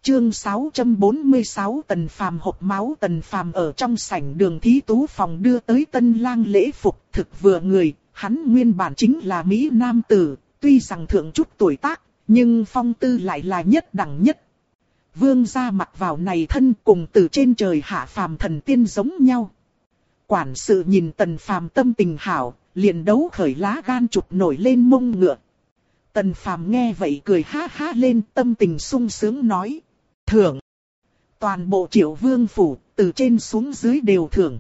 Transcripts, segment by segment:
Chương 646 Tần Phàm hộp máu. Tần Phàm ở trong sảnh Đường thí tú phòng đưa tới tân lang lễ phục, thực vừa người. Hắn nguyên bản chính là Mỹ nam tử, tuy rằng thượng chút tuổi tác, nhưng phong tư lại là nhất đẳng nhất. Vương gia mặc vào này thân cùng từ trên trời hạ phàm thần tiên giống nhau. Quản sự nhìn Tần Phàm tâm tình hảo, liền đấu khởi lá gan chụp nổi lên mông ngựa. Tần Phàm nghe vậy cười ha ha lên, tâm tình sung sướng nói: thưởng. Toàn bộ Triệu Vương phủ, từ trên xuống dưới đều thưởng.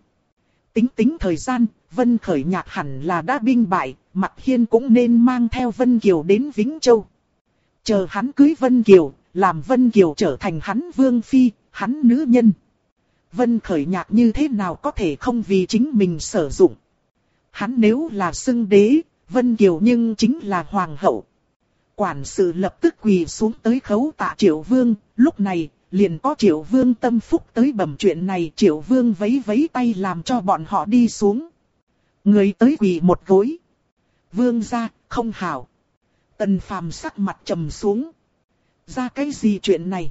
Tính thời gian, Vân Khởi Nhạc hẳn là đã binh bại, Mạc Hiên cũng nên mang theo Vân Kiều đến Vĩnh Châu. Chờ hắn cưới Vân Kiều, làm Vân Kiều trở thành hắn vương phi, hắn nữ nhân. Vân Khởi Nhạc như thế nào có thể không vì chính mình sử dụng. Hắn nếu là xưng đế, Vân Kiều nhưng chính là hoàng hậu. Quản sự lập tức quỳ xuống tới khấu tạ Triệu Vương, lúc này liền có Triệu Vương tâm phúc tới bẩm chuyện này. Triệu Vương vẫy vẫy tay làm cho bọn họ đi xuống. Người tới quỳ một gối. Vương gia, không hảo. Tần Phàm sắc mặt trầm xuống. Ra cái gì chuyện này?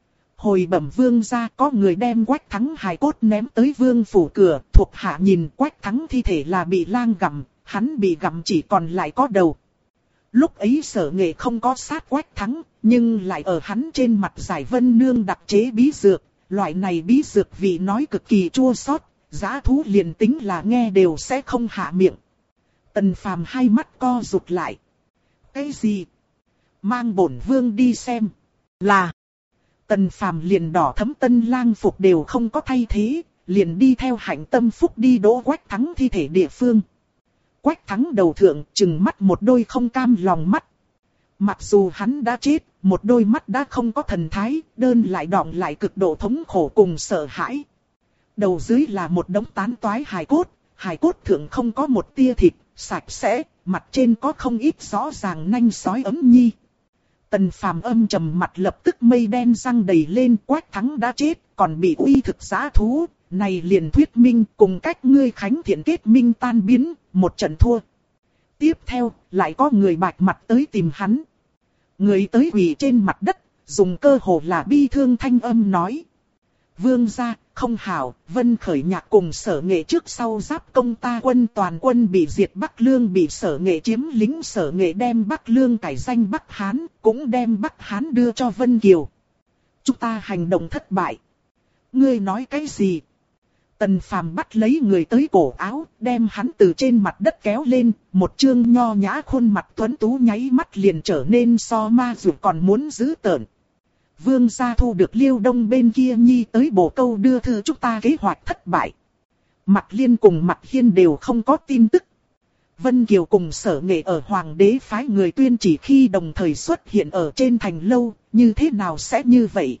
Hồi bẩm vương gia, có người đem Quách Thắng hài cốt ném tới vương phủ cửa. Thuộc hạ nhìn Quách Thắng thi thể là bị lang gặm, hắn bị gặm chỉ còn lại có đầu. Lúc ấy Sở Nghệ không có sát Quách Thắng, nhưng lại ở hắn trên mặt giải Vân Nương đặc chế bí dược. Loại này bí dược vị nói cực kỳ chua xót, dã thú liền tính là nghe đều sẽ không hạ miệng. Tần Phàm hai mắt co rụt lại. Cái gì? Mang bổn vương đi xem. Là. Tần Phàm liền đỏ thấm tân lang phục đều không có thay thế, liền đi theo Hạnh Tâm Phúc đi đỗ Quách Thắng thi thể địa phương. Quách Thắng đầu thượng trừng mắt một đôi không cam lòng mắt. Mặc dù hắn đã chết, một đôi mắt đã không có thần thái, đơn lại đọng lại cực độ thống khổ cùng sợ hãi. Đầu dưới là một đống tán toái hài cốt thượng không có một tia thịt, sạch sẽ, mặt trên có không ít rõ ràng nanh sói ấm nhi. Tần Phàm âm trầm mặt lập tức mây đen răng đầy lên. Quách Thắng đã chết, còn bị uy thực dã thú, này liền thuyết minh cùng cách ngươi Khánh Thiện kết minh tan biến, một trận thua. Tiếp theo, lại có người bạch mặt tới tìm hắn. Người tới quỳ trên mặt đất, dùng cơ hồ là bi thương thanh âm nói: vương gia, không hảo, Vân Khởi Nhạc cùng Sở Nghệ trước sau giáp công ta quân, toàn quân bị diệt, Bắc Lương bị Sở Nghệ chiếm lĩnh. Sở Nghệ đem Bắc Lương cải danh Bắc Hán, cũng đem Bắc Hán đưa cho Vân Kiều. Chúng ta hành động thất bại. Ngươi nói cái gì? Tần Phàm bắt lấy người tới cổ áo, đem hắn từ trên mặt đất kéo lên, một trương nho nhã khuôn mặt tuấn tú nháy mắt liền trở nên so ma dù còn muốn dữ tợn. Vương gia thu được Liêu Đông bên kia nhi tới bổ câu đưa thư, chúng ta kế hoạch thất bại. Mạc Liên cùng Mạc Hiên đều không có tin tức. Vân Kiều cùng Sở Nghệ ở Hoàng đế phái người tuyên chỉ khi đồng thời xuất hiện ở trên thành lâu, như thế nào sẽ như vậy?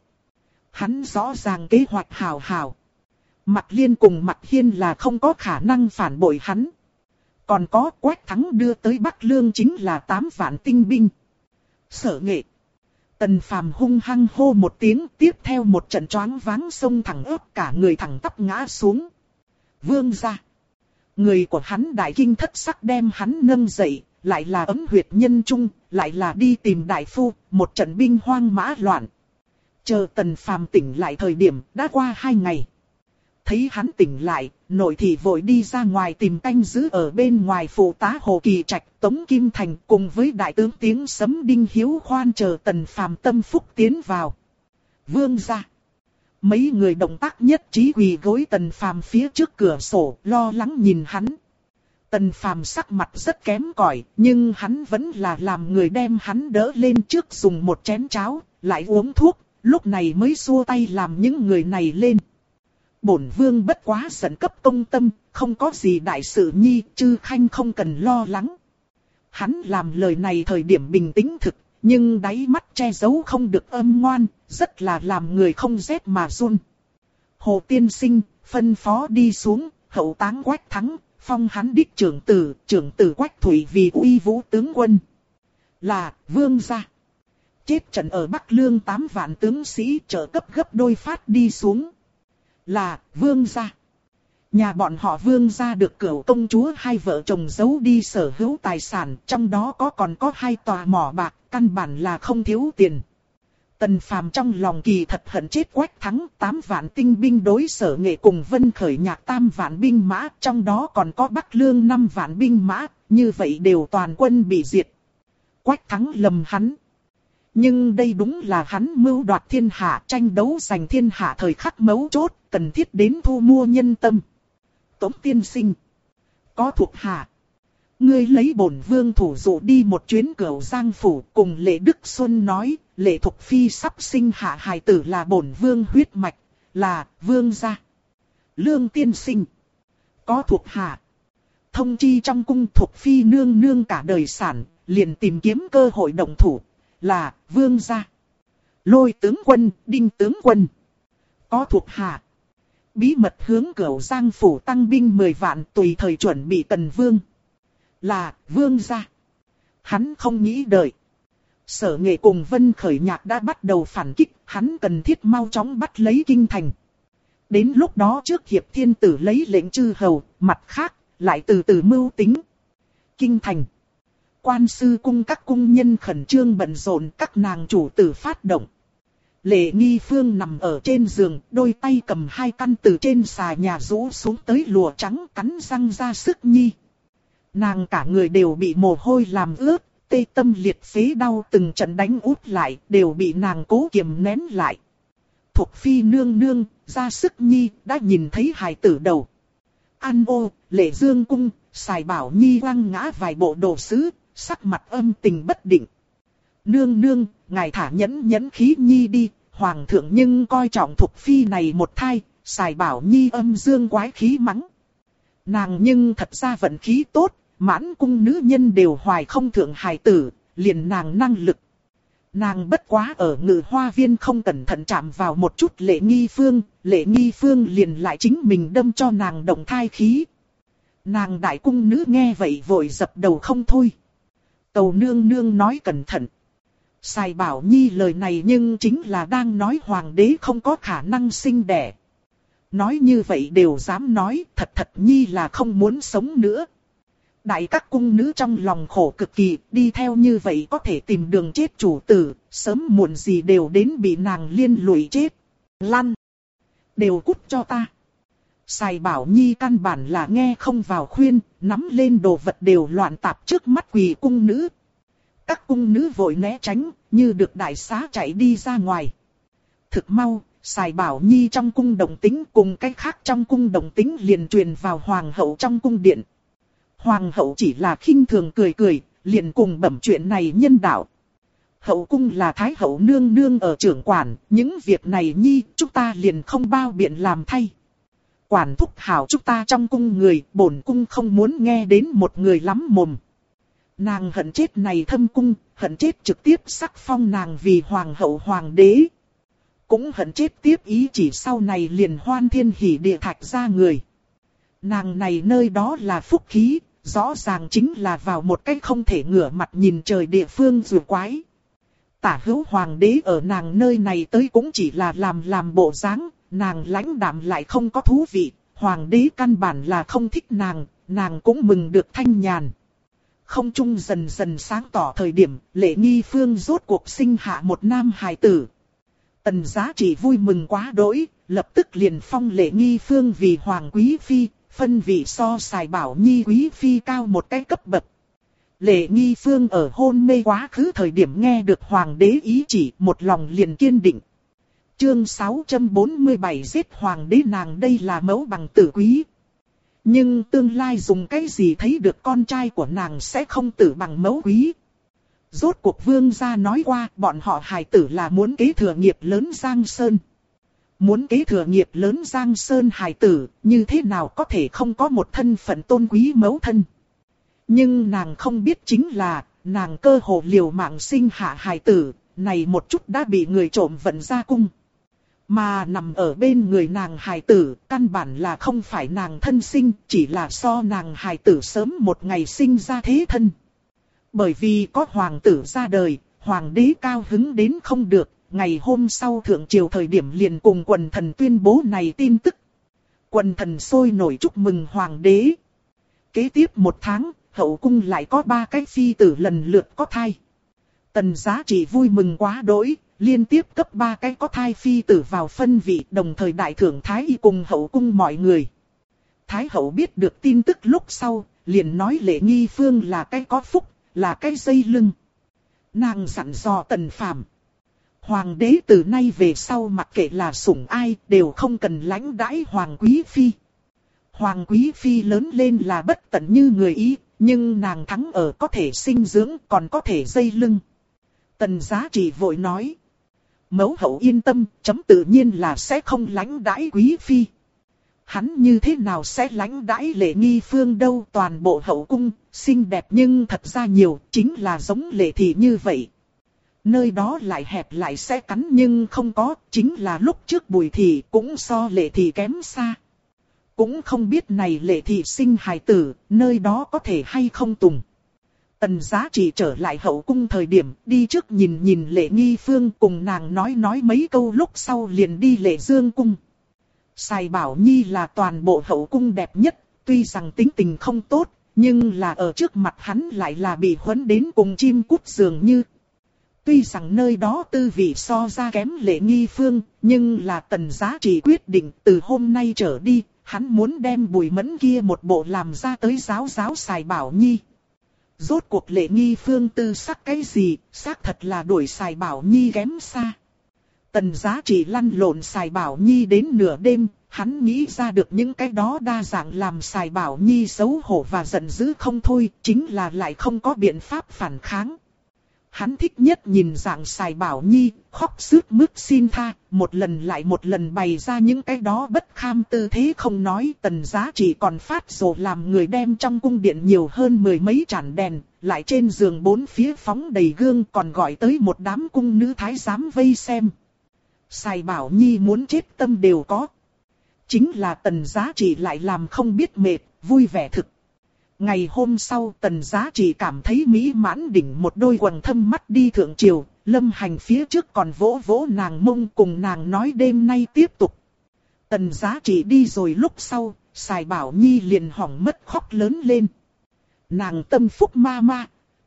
Hắn rõ ràng kế hoạch hảo. Mạc Liên cùng Mạc Hiên là không có khả năng phản bội hắn. Còn có Quách Thắng đưa tới Bắc Lương chính là 8 vạn tinh binh. Sở Nghệ. Tần Phàm hung hăng hô một tiếng, tiếp theo một trận choáng váng xông thẳng ớt, cả người thẳng tắp ngã xuống. Vương gia. Người của hắn đại kinh thất sắc đem hắn nâng dậy, lại là ấm huyệt nhân trung, lại là đi tìm đại phu, một trận binh hoang mã loạn. Chờ Tần Phàm tỉnh lại thời điểm đã qua 2 ngày. Thấy hắn tỉnh lại, nội thị vội đi ra ngoài tìm canh giữ ở bên ngoài phụ tá Hồ Kỳ Trạch, Tống Kim Thành cùng với đại tướng tiếng sấm Đinh Hiếu Khoan chờ Tần Phàm tâm phúc tiến vào. Vương gia. Mấy người động tác nhất trí quỳ gối Tần Phàm phía trước cửa sổ, lo lắng nhìn hắn. Tần Phàm sắc mặt rất kém cỏi, nhưng hắn vẫn là làm người đem hắn đỡ lên trước, dùng một chén cháo, lại uống thuốc, lúc này mới xua tay làm những người này lên. Bổn vương bất quá giận cấp công tâm, không có gì đại sự nhi, chư khanh không cần lo lắng. Hắn làm lời này thời điểm bình tĩnh thực, nhưng đáy mắt che giấu không được âm ngoan, rất là làm người không rét mà run. Hồ tiên sinh, phân phó đi xuống, hậu táng Quách Thắng, phong hắn đích trưởng tử Quách Thủy vì uy vũ tướng quân. Là, vương gia. Chết trận ở Bắc Lương 8 vạn tướng sĩ, trợ cấp gấp đôi phát đi xuống. Là, vương gia. Nhà bọn họ vương gia được Cửu công chúa hai vợ chồng giấu đi sở hữu tài sản, trong đó còn có 2 tòa mỏ bạc, căn bản là không thiếu tiền. Tần Phàm trong lòng kỳ thật hận chết Quách Thắng, 8 vạn tinh binh đối Sở Nghệ cùng Vân Khởi Nhạc 3 vạn binh mã, trong đó còn có Bắc Lương 5 vạn binh mã, như vậy đều toàn quân bị diệt. Quách Thắng lầm hắn. Nhưng đây đúng là hắn mưu đoạt thiên hạ, tranh đấu giành thiên hạ thời khắc mấu chốt, cần thiết đến thu mua nhân tâm. Tống tiên sinh, có thuộc hạ. Ngươi lấy bổn vương thủ dụ đi một chuyến Cửu Giang phủ, cùng Lệ Đức Xuân nói, Lệ Thục Phi sắp sinh hạ hài tử là bổn vương huyết mạch, là vương gia. Lương tiên sinh, có thuộc hạ. Thông chi trong cung Thục Phi nương nương cả đời sản, liền tìm kiếm cơ hội động thủ, là vương gia. Lôi tướng quân, Đinh tướng quân, có thuộc hạ. Bí mật hướng Cửu Giang phủ tăng binh 10 vạn, tùy thời chuẩn bị Tần Vương, là vương gia. Hắn không nghĩ đợi. Sở Nghệ cùng Vân Khởi Nhạc đã bắt đầu phản kích, hắn cần thiết mau chóng bắt lấy kinh thành. Đến lúc đó trước hiệp thiên tử lấy lệnh chư hầu, mặt khác, lại từ từ mưu tính. Kinh thành. Quan sư cung các cung nhân khẩn trương bận rộn, các nàng chủ tử phát động. Lệ Nghi Phương nằm ở trên giường, đôi tay cầm 2 căn từ trên xà nhà rũ xuống tới lụa trắng, cắn răng ra sức nhi. Nàng cả người đều bị mồ hôi làm ướt, tê tâm liệt phế đau từng trận đánh út lại, đều bị nàng cố kiềm nén lại. Thục Phi nương nương, ra sức nhi, đã nhìn thấy hài tử đầu. An ô, Lệ Dương cung, Sài Bảo Nhi quăng ngã vài bộ đồ sứ, sắc mặt âm tình bất định. Nương nương, ngài thả nhẫn khí nhi đi, hoàng thượng nhưng coi trọng Thục Phi này một thai. Sài Bảo Nhi âm dương quái khí mắng. Nàng nhưng thật ra vận khí tốt, mãn cung nữ nhân đều hoài không thượng hài tử, liền nàng năng lực. Nàng bất quá ở Ngự Hoa Viên không cẩn thận chạm vào một chút Lệ Nghi Phương liền lại chính mình đâm cho nàng động thai khí. Nàng đại cung nữ nghe vậy vội dập đầu không thôi. Tâu nương nương nói cẩn thận. Sài Bảo Nhi lời này nhưng chính là đang nói hoàng đế không có khả năng sinh đẻ. Nói như vậy đều dám nói, thật Nhi là không muốn sống nữa. Đại các cung nữ trong lòng khổ cực kỳ, đi theo như vậy có thể tìm đường chết chủ tử, sớm muộn gì đều đến bị nàng liên lụy chết. Lăn! Đều cút cho ta! Sài Bảo Nhi căn bản là nghe không vào khuyên, nắm lên đồ vật đều loạn tạp trước mắt quỳ cung nữ. Các cung nữ vội né tránh, như được đại xá chạy đi ra ngoài. Thực mau, Sài Bảo Nhi trong cung đồng tính cùng cách khác trong cung đồng tính liền truyền vào hoàng hậu trong cung điện. Hoàng hậu chỉ là khinh thường cười, liền cùng bẩm chuyện này nhân đạo. Hậu cung là thái hậu nương nương ở trưởng quản, những việc này Nhi chúng ta liền không bao biện làm thay. Quản thúc hảo chúng ta trong cung người, bổn cung không muốn nghe đến một người lắm mồm. Nàng hận chết này thâm cung, hận chết trực tiếp sắc phong nàng vì hoàng hậu hoàng đế. Cũng hận chết tiếp ý chỉ sau này liền hoan thiên hỉ địa thạch ra người. Nàng này nơi đó là phúc khí, rõ ràng chính là vào một cách không thể ngửa mặt nhìn trời địa phương rùa quái. Tả hữu hoàng đế ở nàng nơi này tới cũng chỉ là làm bộ dáng, nàng lãnh đạm lại không có thú vị, hoàng đế căn bản là không thích nàng cũng mừng được thanh nhàn. Không trung dần dần sáng tỏ thời điểm, Lệ Nghi Phương rốt cuộc sinh hạ một nam hài tử. Tần Giá Trị vui mừng quá đỗi, lập tức liền phong Lệ Nghi Phương vì hoàng quý phi, phân vị so Sài Bảo Nhi quý phi cao một cái cấp bậc. Lệ Nghi Phương ở hôn mê quá khứ thời điểm nghe được hoàng đế ý chỉ, một lòng liền kiên định. Chương 647 giết hoàng đế, nàng đây là mẫu bằng tử quý. Nhưng tương lai dùng cái gì thấy được con trai của nàng sẽ không tử bằng mẫu quý. Rốt cuộc vương gia nói qua bọn họ hài tử là muốn kế thừa nghiệp lớn Giang Sơn. Muốn kế thừa nghiệp lớn Giang Sơn hài tử, như thế nào có thể không có một thân phận tôn quý mẫu thân. Nhưng nàng không biết chính là, nàng cơ hồ liều mạng sinh hạ hài tử, này một chút đã bị người trộm vận ra cung. Mà nằm ở bên người nàng hài tử, căn bản là không phải nàng thân sinh, chỉ là so nàng hài tử sớm một ngày sinh ra thế thân. Bởi vì có hoàng tử ra đời, hoàng đế cao hứng đến không được, ngày hôm sau thượng triều thời điểm liền cùng quần thần tuyên bố này tin tức. Quần thần sôi nổi chúc mừng hoàng đế. Kế tiếp một tháng, hậu cung lại có 3 cái phi tử lần lượt có thai. Tần Giá Trị vui mừng quá đỗi, liên tiếp cấp 3 cái có thai phi tử vào phân vị, đồng thời đại thưởng Thái Y cùng hậu cung mọi người. Thái hậu biết được tin tức lúc sau, liền nói Lệ Nghi Phương là cái có phúc, là cái dây lưng. Nàng dặn dò Tần Phàm, hoàng đế từ nay về sau mặc kệ là sủng ai đều không cần lãnh đãi hoàng quý phi. Hoàng quý phi lớn lên là bất tận như người ý, nhưng nàng thắng ở có thể sinh dưỡng còn có thể dây lưng. Tần Giá Trị vội nói, mẫu hậu yên tâm, chấm tự nhiên là sẽ không lãnh đãi quý phi. Hắn như thế nào sẽ lãnh đãi Lệ Nghi Phương đâu, toàn bộ hậu cung, xinh đẹp nhưng thật ra nhiều, chính là giống Lệ Thị như vậy. Nơi đó lại hẹp lại sẽ cắn nhưng không có, chính là lúc trước Bùi Thị cũng so Lệ Thị kém xa. Cũng không biết này Lệ Thị sinh hài tử, nơi đó có thể hay không tùng. Tần Giá Trị trở lại hậu cung thời điểm, đi trước nhìn nhìn Lệ Nghi Phương cùng nàng nói mấy câu lúc sau liền đi Lệ Dương cung. Sài Bảo Nhi là toàn bộ hậu cung đẹp nhất, tuy rằng tính tình không tốt, nhưng là ở trước mặt hắn lại là bị huấn đến cùng chim cút dường như. Tuy rằng nơi đó tư vị so ra kém Lệ Nghi Phương, nhưng là Tần Giá Trị quyết định từ hôm nay trở đi, hắn muốn đem Bùi Mẫn kia một bộ làm ra tới giáo Sài Bảo Nhi. Rốt cuộc Lệ Nghi Phương tư sắc cái gì, xác thật là đuổi Sài Bảo Nhi kém xa. Tần Giá Trị lăn lộn Sài Bảo Nhi đến nửa đêm, hắn nghĩ ra được những cái đó đa dạng làm Sài Bảo Nhi xấu hổ và giận dữ không thôi, chính là lại không có biện pháp phản kháng. Hắn thích nhất nhìn dạng Sài Bảo Nhi, khóc sướt mướt xin tha, một lần lại một lần bày ra những cái đó bất kham tư thế không nói. Tần Giá Trị còn phát rồ làm người đem trong cung điện nhiều hơn 10 mấy chản đèn, lại trên giường bốn phía phóng đầy gương, còn gọi tới một đám cung nữ thái giám vây xem. Sài Bảo Nhi muốn chết tâm đều có. Chính là Tần Giá Trị lại làm không biết mệt, vui vẻ thực. Ngày hôm sau Tần Giá Trị cảm thấy mỹ mãn đỉnh một đôi quầng thâm mắt đi thượng triều, Lâm Hành phía trước còn vỗ vỗ nàng mông cùng nàng nói đêm nay tiếp tục. Tần Giá Trị đi rồi lúc sau, Sài Bảo Nhi liền hỏng mất khóc lớn lên. Nàng tâm phúc ma ma.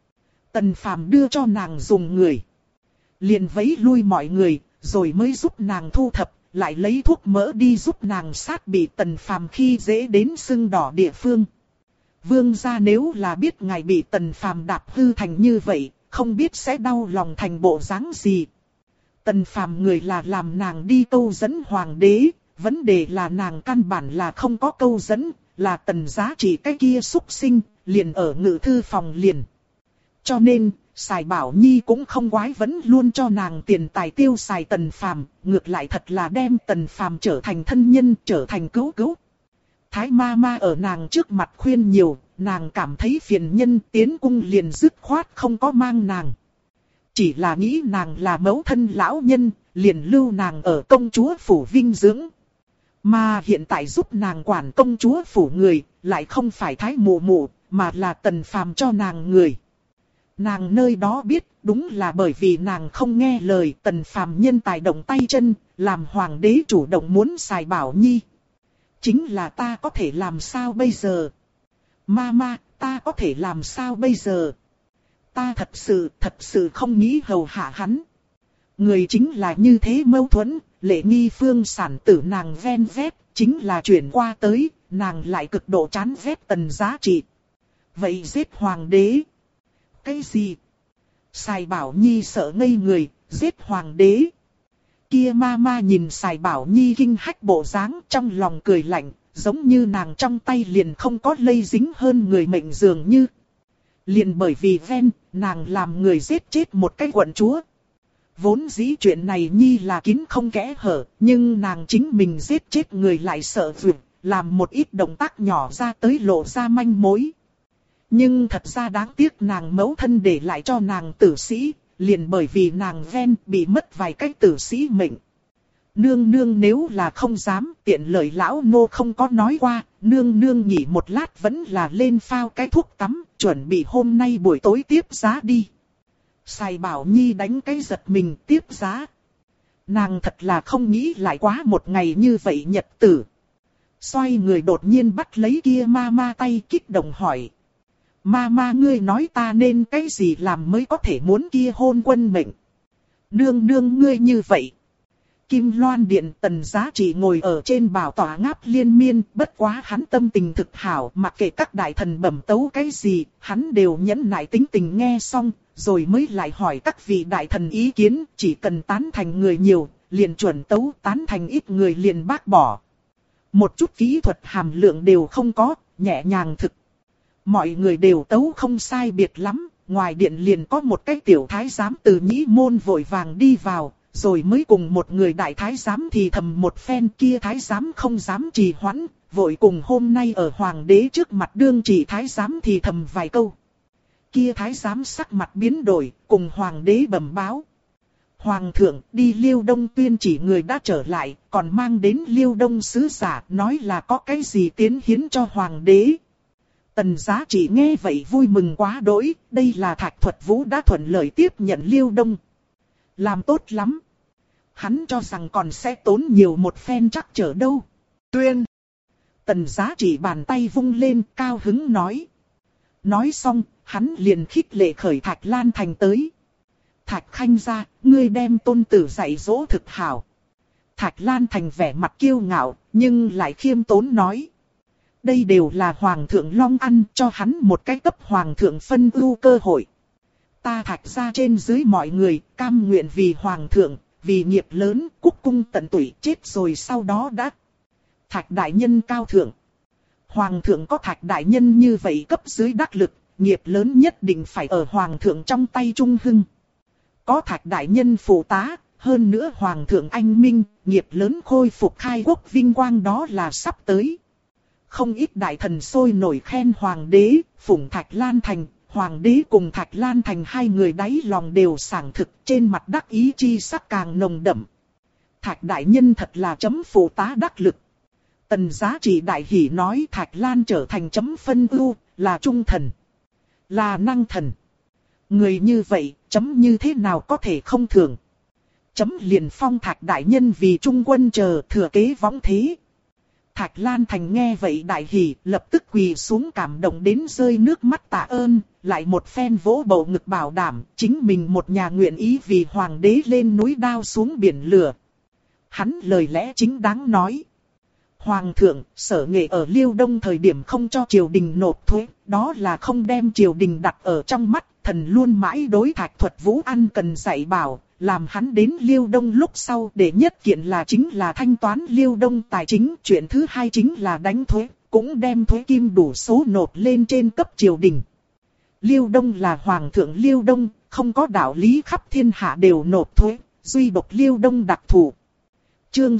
Tần Phàm đưa cho nàng dùng người. Liền vẫy lui mọi người, rồi mới giúp nàng thu thập, lại lấy thuốc mỡ đi giúp nàng sát bị Tần Phàm khi dễ đến sưng đỏ địa phương. Vương gia nếu là biết ngài bị Tần Phàm đạp hư thành như vậy, không biết sẽ đau lòng thành bộ dáng gì. Tần Phàm người là làm nàng đi câu dẫn hoàng đế, vấn đề là nàng căn bản là không có câu dẫn, là Tần Giá Trị cái kia xúc sinh, liền ở ngự thư phòng liền. Cho nên, Sài Bảo Nhi cũng không quái vẫn luôn cho nàng tiền tài tiêu xài Tần Phàm, ngược lại thật là đem Tần Phàm trở thành thân nhân, trở thành cứu cứu. Thái ma ma ở nàng trước mặt khuyên nhiều, nàng cảm thấy phiền nhân, tiến cung liền dứt khoát không có mang nàng. Chỉ là nghĩ nàng là mẫu thân lão nhân, liền lưu nàng ở công chúa phủ vinh dưỡng. Mà hiện tại giúp nàng quản công chúa phủ người, lại không phải Thái mụ mụ, mà là Tần Phàm cho nàng người. Nàng nơi đó biết, đúng là bởi vì nàng không nghe lời Tần Phàm nhân tài động tay chân, làm hoàng đế chủ động muốn Sài Bảo Nhi. Chính là ta có thể làm sao bây giờ? Mama, ta có thể làm sao bây giờ? Ta thật sự không nghĩ hầu hạ hắn. Người chính là như thế mâu thuẫn, Lệ Nghi Phương sản tử nàng ven vét, chính là chuyển qua tới, nàng lại cực độ chán ghét Tần Giá Trị. Vậy giết hoàng đế? Cái gì? Sài Bảo Nhi sợ ngây người, giết hoàng đế. Kia ma nhìn Sài Bảo Nhi kinh hách bộ dáng trong lòng cười lạnh, giống như nàng trong tay liền không có lây dính hơn người mệnh dường như. Liền bởi vì ven, nàng làm người giết chết một cái quận chúa. Vốn dĩ chuyện này Nhi là kín không kẽ hở, nhưng nàng chính mình giết chết người lại sợ vượt, làm một ít động tác nhỏ ra tới lộ ra manh mối. Nhưng thật ra đáng tiếc nàng mẫu thân để lại cho nàng tử sĩ, liền bởi vì nàng ven bị mất vài cái tử sĩ mệnh. Nương nương nếu là không dám, tiện lời lão nô không có nói qua, nương nương nghỉ một lát vẫn là lên phao cái thuốc tắm, chuẩn bị hôm nay buổi tối tiếp giá đi. Sài Bảo Nhi đánh cái giật mình tiếp giá. Nàng thật là không nghĩ lại quá một ngày như vậy nhật tử. Xoay người đột nhiên bắt lấy kia ma tay kích động hỏi. Ma ngươi nói ta nên cái gì làm mới có thể muốn kia hôn quân mệnh. Nương nương ngươi như vậy. Kim Loan Điện Tần Giá Trị ngồi ở trên bảo tọa ngáp liên miên, bất quá hắn tâm tình thực hảo, mặc kệ các đại thần bẩm tấu cái gì, hắn đều nhẫn nại tính tình nghe xong, rồi mới lại hỏi các vị đại thần ý kiến, chỉ cần tán thành người nhiều, liền chuẩn tấu, tán thành ít người liền bác bỏ. Một chút kỹ thuật hàm lượng đều không có, nhẹ nhàng thực. Mọi người đều tấu không sai biệt lắm, ngoài điện liền có một cái tiểu thái giám từ nhĩ môn vội vàng đi vào, rồi mới cùng một người đại thái giám thì thầm một phen, kia thái giám không dám trì hoãn, vội cùng hôm nay ở hoàng đế trước mặt đương chỉ thái giám thì thầm vài câu. Kia thái giám sắc mặt biến đổi, cùng hoàng đế bẩm báo. Hoàng thượng đi Liêu Đông tuyên chỉ người đã trở lại, còn mang đến Liêu Đông sứ giả, nói là có cái gì tiến hiến cho hoàng đế. Tần Giá Trị nghe vậy vui mừng quá đỗi, đây là Thạch Thuật Vũ đã thuận lợi tiếp nhận Liêu Đông. Làm tốt lắm. Hắn cho rằng còn sẽ tốn nhiều một phen chắc trở đâu. Tuyên. Tần Giá Trị bàn tay vung lên cao hứng nói. Nói xong, hắn liền khích lệ khởi Thạch Lan Thành tới. Thạch Khanh gia, ngươi đem tôn tử dạy dỗ thực hảo. Thạch Lan Thành vẻ mặt kiêu ngạo, nhưng lại khiêm tốn nói. Đây đều là Hoàng thượng Long ăn cho hắn một cái cấp Hoàng thượng phân ưu cơ hội. Ta Thạch gia trên dưới mọi người, cam nguyện vì Hoàng thượng, vì nghiệp lớn, cúc cung tận tụy chết rồi sau đó đã. Thạch đại nhân cao thượng. Hoàng thượng có Thạch đại nhân như vậy cấp dưới đắc lực, nghiệp lớn nhất định phải ở Hoàng thượng trong tay trung hưng. Có Thạch đại nhân phụ tá, hơn nữa Hoàng thượng anh minh, nghiệp lớn khôi phục khai quốc vinh quang đó là sắp tới. Không ít đại thần sôi nổi khen Hoàng đế, phụng Thạch Lan Thành, Hoàng đế cùng Thạch Lan Thành hai người đáy lòng đều sảng thực, trên mặt đắc ý chi sắc càng nồng đậm. Thạch đại nhân thật là chấm phụ tá đắc lực. Tần Giá Trị đại hỉ nói Thạch Lan trở thành chấm phân ưu, là trung thần, là năng thần. Người như vậy, chấm như thế nào có thể không thưởng. Chấm liền phong Thạch đại nhân vì trung quân chờ thừa kế võng thế. Thạch Lan Thành nghe vậy đại hỉ, lập tức quỳ xuống cảm động đến rơi nước mắt tạ ơn, lại một phen vỗ bầu ngực bảo đảm, chính mình một nhà nguyện ý vì hoàng đế lên núi đao xuống biển lửa. Hắn lời lẽ chính đáng nói. Hoàng thượng, sở nghệ ở Liêu Đông thời điểm không cho triều đình nộp thuế, đó là không đem triều đình đặt ở trong mắt, thần luôn mãi đối Thạch Thuật Vũ ăn cần dạy bảo. Làm hắn đến Liêu Đông lúc sau để nhất kiện là chính là thanh toán Liêu Đông tài chính. Chuyện thứ hai chính là đánh thuế, cũng đem thuế kim đủ số nộp lên trên cấp triều đình. Liêu Đông là hoàng thượng Liêu Đông, không có đạo lý khắp thiên hạ đều nộp thuế, duy độc Liêu Đông đặc thù. Chương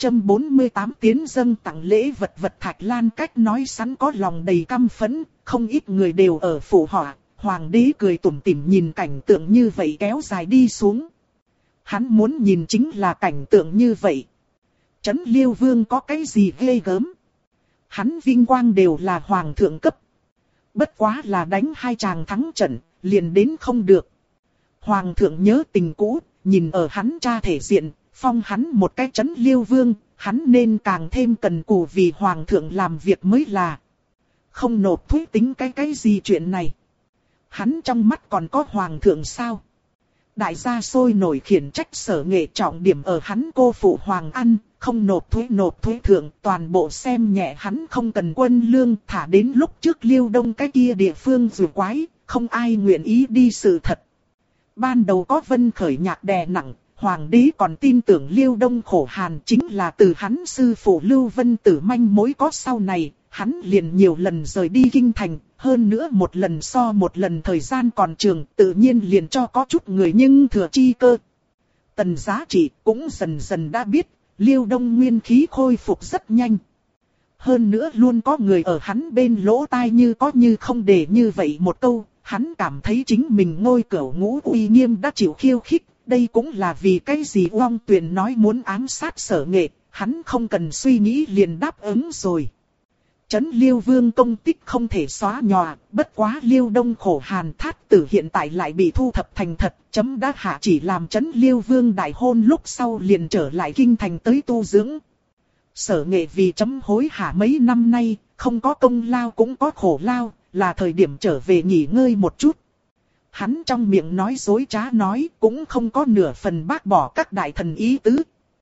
648 tiến dâng tặng lễ vật vật Thạch Lan cách nói sẵn có lòng đầy căm phẫn, không ít người đều ở phụ họa. Hoàng đế cười tủm tỉm nhìn cảnh tượng như vậy kéo dài đi xuống. Hắn muốn nhìn chính là cảnh tượng như vậy. Trấn Liêu Vương có cái gì ghê gớm. Hắn vinh quang đều là hoàng thượng cấp. Bất quá là đánh hai chàng thắng trận, liền đến không được. Hoàng thượng nhớ tình cũ, nhìn ở hắn cha thể diện, phong hắn một cái Trấn Liêu Vương, hắn nên càng thêm cần cù vì hoàng thượng làm việc mới là. Không nộp thuế tính cái gì chuyện này. Hắn trong mắt còn có hoàng thượng sao? Đại gia sôi nổi khiển trách sở nghệ trọng điểm ở hắn cô phụ hoàng ăn, không nộp thuế thượng, toàn bộ xem nhẹ hắn không cần quân lương, thả đến lúc trước Liêu Đông cái kia địa phương dù quái, không ai nguyện ý đi sự thật. Ban đầu có Vân Khởi nhạc đè nặng, hoàng đế còn tin tưởng Liêu Đông khổ hàn chính là từ hắn sư phụ Lưu Vân Tử manh mối có sau này, hắn liền nhiều lần rời đi kinh thành. Hơn nữa một lần so một lần thời gian còn trường, tự nhiên liền cho có chút người nhưng thừa chi cơ. Tần Giá Trị cũng dần dần đã biết, Liêu Đông nguyên khí khôi phục rất nhanh. Hơn nữa luôn có người ở hắn bên lỗ tai như có như không để như vậy một câu, hắn cảm thấy chính mình ngôi cửu ngũ uy nghiêm đã chịu khiêu khích. Đây cũng là vì cái gì Uông Tuyền nói muốn ám sát sở nghệ, hắn không cần suy nghĩ liền đáp ứng rồi. Trấn Liêu Vương công tích không thể xóa nhòa, bất quá Liêu Đông khổ hàn thát tử hiện tại lại bị thu thập thành thật, chấm đã hạ chỉ làm Trấn Liêu Vương đại hôn lúc sau liền trở lại kinh thành tới tu dưỡng. Sở nghệ vì chấm hối hả mấy năm nay, không có công lao cũng có khổ lao, là thời điểm trở về nghỉ ngơi một chút. Hắn trong miệng nói dối trá nói, cũng không có nửa phần bác bỏ các đại thần ý tứ.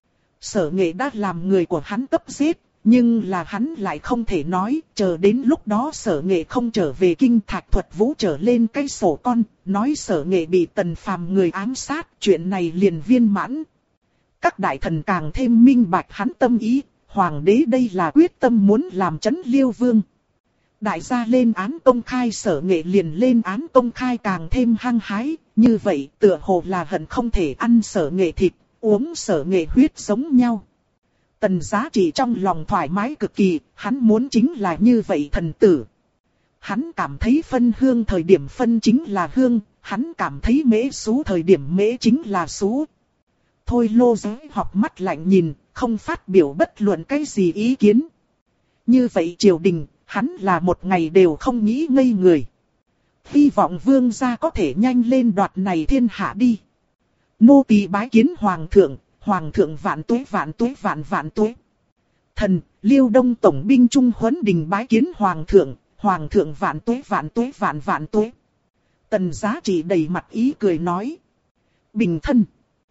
Sở Nghệ đã làm người của hắn cấp giết, nhưng là hắn lại không thể nói, chờ đến lúc đó Sở Nghệ không trở về kinh, Thạch Thuật Vũ trở lên cái sổ con, nói Sở Nghệ bị Tần Phàm người ám sát, chuyện này liền viên mãn. Các đại thần càng thêm minh bạch hắn tâm ý, hoàng đế đây là quyết tâm muốn làm trấn Liêu Vương. Đại gia lên án công khai, Sở Nghệ liền lên án công khai càng thêm hăng hái, như vậy tựa hồ là hận không thể ăn Sở Nghệ thịt, uống Sở Nghệ huyết giống nhau. Tần Giá Trị trong lòng thoải mái cực kỳ, hắn muốn chính là như vậy thần tử. Hắn cảm thấy phân hương thời điểm phân chính là hương, hắn cảm thấy mễ xú thời điểm mễ chính là xú. Thôi Lô Giới học mắt lạnh nhìn, không phát biểu bất luận cái gì ý kiến. Như vậy triều đình, hắn là một ngày đều không nghĩ ngây người. Hy vọng vương gia có thể nhanh lên đoạt này thiên hạ đi. Nô tỳ bái kiến hoàng thượng, hoàng thượng vạn tuế vạn tuế vạn vạn tuế. Thần, Liêu Đông Tổng binh Trung Huấn Đình bái kiến hoàng thượng, hoàng thượng vạn tuế vạn tuế vạn vạn tuế. Tần Giá Trị đầy mặt ý cười nói. Bình thân.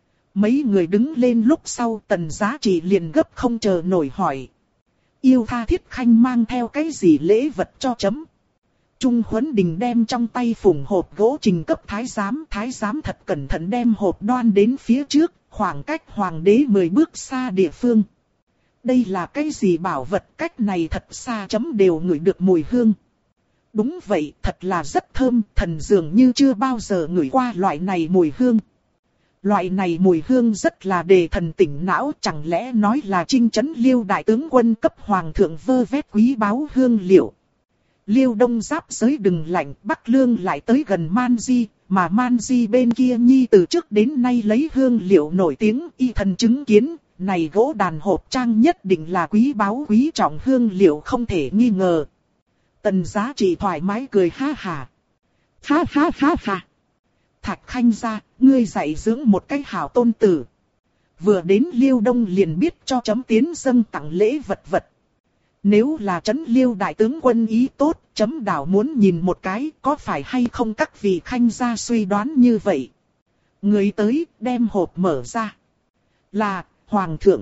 Mấy người đứng lên lúc sau Tần Giá Trị liền gấp không chờ nổi hỏi. Yêu Tha Thiết Khanh mang theo cái gì lễ vật cho chấm? Trung Huấn Đình đem trong tay phủng hộp gỗ trình cấp thái giám thật cẩn thận đem hộp đoan đến phía trước, khoảng cách hoàng đế 10 bước xa địa phương. Đây là cái gì bảo vật, cách này thật xa chấm đều ngửi được mùi hương. Đúng vậy, thật là rất thơm, thần dường như chưa bao giờ ngửi qua loại này mùi hương. Loại này mùi hương rất là đề thần tỉnh não, chẳng lẽ nói là chinh trấn Liêu đại tướng quân cấp hoàng thượng vơ vét quý báu hương liệu. Liêu Đông giáp giới đừng lạnh, Bắc Lương lại tới gần Man Di, mà Man Di bên kia nhi từ trước đến nay lấy hương liệu nổi tiếng, y thần chứng kiến, này gỗ đàn hộp trang nhất định là quý báu quý trọng hương liệu không thể nghi ngờ. Tần Giá Trị thoải mái cười ha ha. Ha ha ha ha. Thạch Khanh gia, ngươi dạy dưỡng một cái hảo tôn tử. Vừa đến Liêu Đông liền biết cho chấm tiến dâng tặng lễ vật vật. Nếu là trấn Liêu đại tướng quân ý tốt, chấm đảo muốn nhìn một cái, có phải hay không các vị Khanh gia suy đoán như vậy. Người tới, đem hộp mở ra. Là, Hoàng thượng.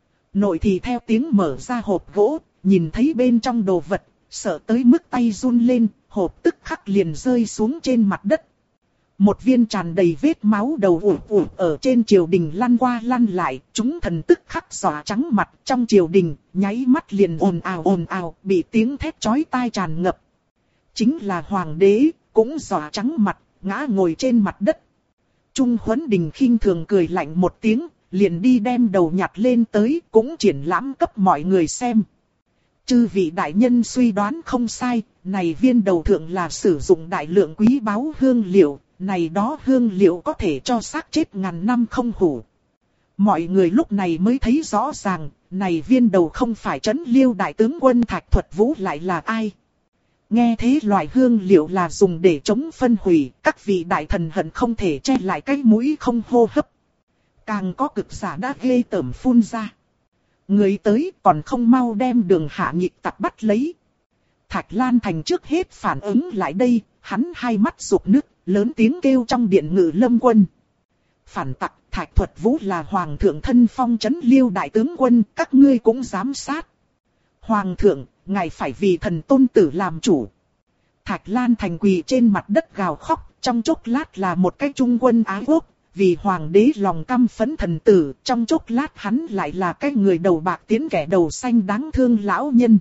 Nội thì theo tiếng mở ra hộp gỗ, nhìn thấy bên trong đồ vật, sợ tới mức tay run lên, hộp tức khắc liền rơi xuống trên mặt đất. Một viên tràn đầy vết máu đầu ủ ở trên triều đình lăn qua lăn lại, chúng thần tức khắc xòa trắng mặt trong triều đình, nháy mắt liền ồn ào, bị tiếng thét chói tai tràn ngập. Chính là hoàng đế, cũng xòa trắng mặt, ngã ngồi trên mặt đất. Trung Huấn Đình khinh thường cười lạnh một tiếng, liền đi đem đầu nhặt lên tới, cũng triển lãm cấp mọi người xem. Chư vị đại nhân suy đoán không sai, này viên đầu thượng là sử dụng đại lượng quý báu hương liệu. Này đó hương liệu có thể cho xác chết ngàn năm không hủ. Mọi người lúc này mới thấy rõ ràng, này viên đầu không phải trấn Liêu đại tướng quân Thạch Thuật Vũ lại là ai. Nghe thế loại hương liệu là dùng để chống phân hủy, các vị đại thần hận không thể che lại cái mũi không hô hấp. Càng có cực giả đã ghê tởm phun ra. Người tới còn không mau đem Đường Hạ Nhịp tặc bắt lấy. Thạch Lan Thành trước hết phản ứng lại đây, hắn hai mắt rục nước, lớn tiếng kêu trong điện Ngự Lâm quân. Phản tặc, Thạch Thuật Vũ là hoàng thượng thân phong trấn Liêu đại tướng quân, các ngươi cũng dám sát. Hoàng thượng, ngài phải vì thần tôn tử làm chủ. Thạch Lan Thành quỳ trên mặt đất gào khóc, trong chốc lát là một cái trung quân ái quốc, vì hoàng đế lòng căm phẫn thần tử, trong chốc lát hắn lại là cái người đầu bạc tiến kẻ đầu xanh đáng thương lão nhân.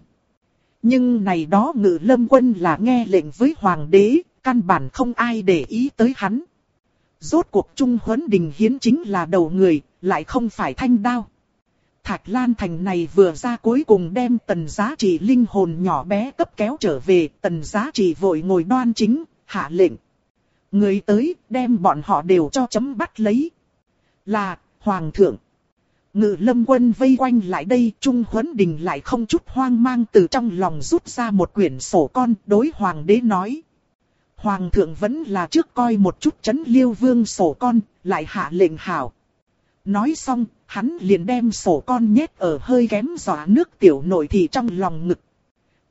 Nhưng này đó Ngự Lâm quân là nghe lệnh với hoàng đế, căn bản không ai để ý tới hắn. Rốt cuộc Trung Huấn Đình hiến chính là đầu người, lại không phải thanh đao. Thạch Lan Thành này vừa ra cuối cùng đem Tần Giá Trị linh hồn nhỏ bé cấp kéo trở về, Tần Giá Trị vội ngồi đoan chính, hạ lệnh. Người tới, đem bọn họ đều cho chấm bắt lấy. Là, Hoàng thượng. Ngự Lâm quân vây quanh lại đây, Trung Huấn Đình lại không chút hoang mang từ trong lòng rút ra một quyển sổ con, đối Hoàng đế nói. Hoàng thượng vẫn là trước coi một chút trấn Liêu Vương sổ con, lại hạ lệnh hảo. Nói xong, hắn liền đem sổ con nhét ở hơi kém giọa nước tiểu nội thị trong lòng ngực.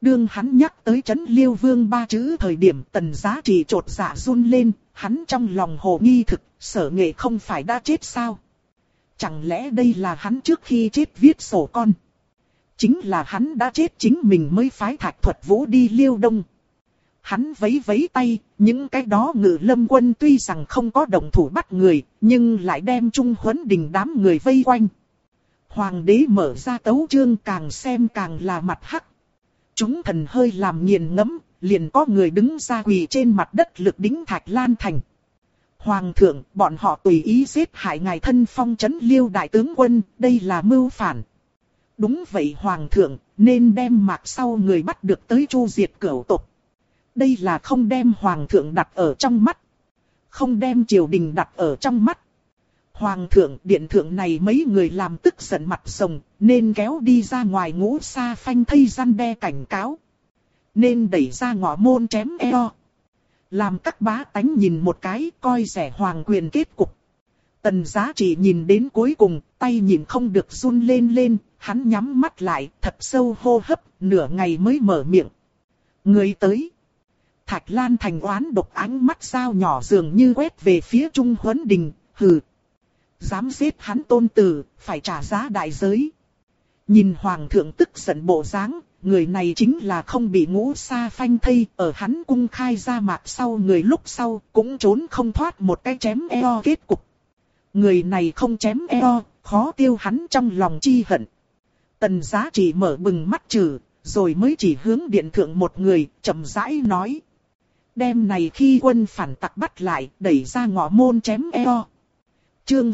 Đương hắn nhắc tới Trấn Liêu Vương ba chữ thời điểm Tần Giá Trị chột dạ run lên, hắn trong lòng hồ nghi thực, Sở Nghệ không phải đã chết sao? Chẳng lẽ đây là hắn trước khi chết viết sổ con? Chính là hắn đã chết chính mình mới phái Thạch Thuật Vũ đi Liêu Đông. Hắn vẫy vẫy tay, những cái đó Ngự Lâm quân tuy rằng không có động thủ bắt người, nhưng lại đem Trung Huấn Đình đám người vây quanh. Hoàng đế mở ra tấu chương càng xem càng là mặt hắc. Chúng thần hơi làm nghiền ngẫm, liền có người đứng ra quỳ trên mặt đất lực đính Thạch Lan Thành. Hoàng thượng, bọn họ tùy ý giết hại ngài thân phong Trấn Liêu đại tướng quân, đây là mưu phản. Đúng vậy Hoàng thượng, nên đem mạc sau người bắt được tới chu diệt cửu tộc. Đây là không đem Hoàng thượng đặt ở trong mắt. Không đem triều đình đặt ở trong mắt. Hoàng thượng, điện thượng này mấy người làm tức giận mặt rồng, nên kéo đi ra ngoài ngũ sa phanh thây răn đe cảnh cáo. Nên đẩy ra ngõ môn chém eo. Làm các bá tánh nhìn một cái coi rẻ hoàng quyền kết cục. Tần Giá Trị nhìn đến cuối cùng, tay nhìn không được run lên lên, hắn nhắm mắt lại, thật sâu hô hấp, nửa ngày mới mở miệng. Người tới. Thạch Lan Thành oán độc ánh mắt dao nhỏ dường như quét về phía Trung Huấn Đình, hừ. Dám giết hắn tôn tử, phải trả giá đại giới. Nhìn Hoàng thượng tức giận bộ dáng, người này chính là không bị ngũ sa phanh thây, ở hắn cung khai ra mạc sau người lúc sau, cũng trốn không thoát một cái chém eo kết cục. Người này không chém eo, khó tiêu hắn trong lòng chi hận. Tần Giá Trị mở bừng mắt trừ, rồi mới chỉ hướng điện thượng một người, chậm rãi nói. Đem này khi quân phản tặc bắt lại, đẩy ra ngõ môn chém eo. Chương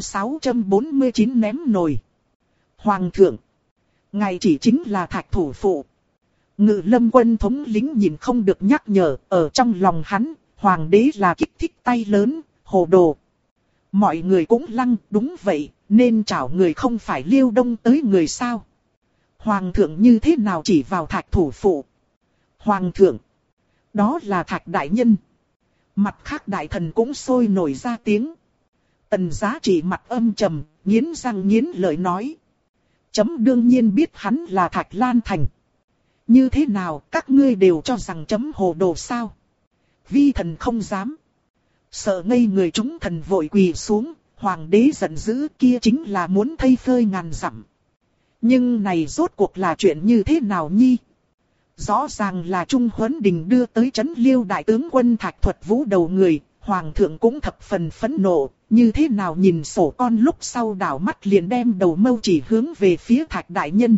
649 ném nồi. Hoàng thượng. Ngài chỉ chính là Thạch thủ phụ. Ngự Lâm quân thống lĩnh nhìn không được nhắc nhở, ở trong lòng hắn, Hoàng đế là kích thích tay lớn, hồ đồ. Mọi người cũng lăng, đúng vậy, nên chảo người không phải Liêu Đông tới người sao. Hoàng thượng như thế nào chỉ vào Thạch thủ phụ. Hoàng thượng. Đó là Thạch đại nhân. Mặt khác đại thần cũng sôi nổi ra tiếng. Tần Giá Trị mặt âm trầm, nghiến răng nghiến lợi nói. Chấm đương nhiên biết hắn là Thạch Lan Thành. Như thế nào các ngươi đều cho rằng chấm hồ đồ sao? Vi thần không dám. Sợ ngây người chúng thần vội quỳ xuống, hoàng đế giận dữ kia chính là muốn thây phơi ngàn dặm. Nhưng này rốt cuộc là chuyện như thế nào nhi? Rõ ràng là Trung Huấn Đình đưa tới Trấn Liêu đại tướng quân Thạch Thuật Vũ đầu người, Hoàng thượng cũng thập phần phẫn nộ, như thế nào nhìn sổ con lúc sau đảo mắt liền đem đầu mâu chỉ hướng về phía Thạch đại nhân.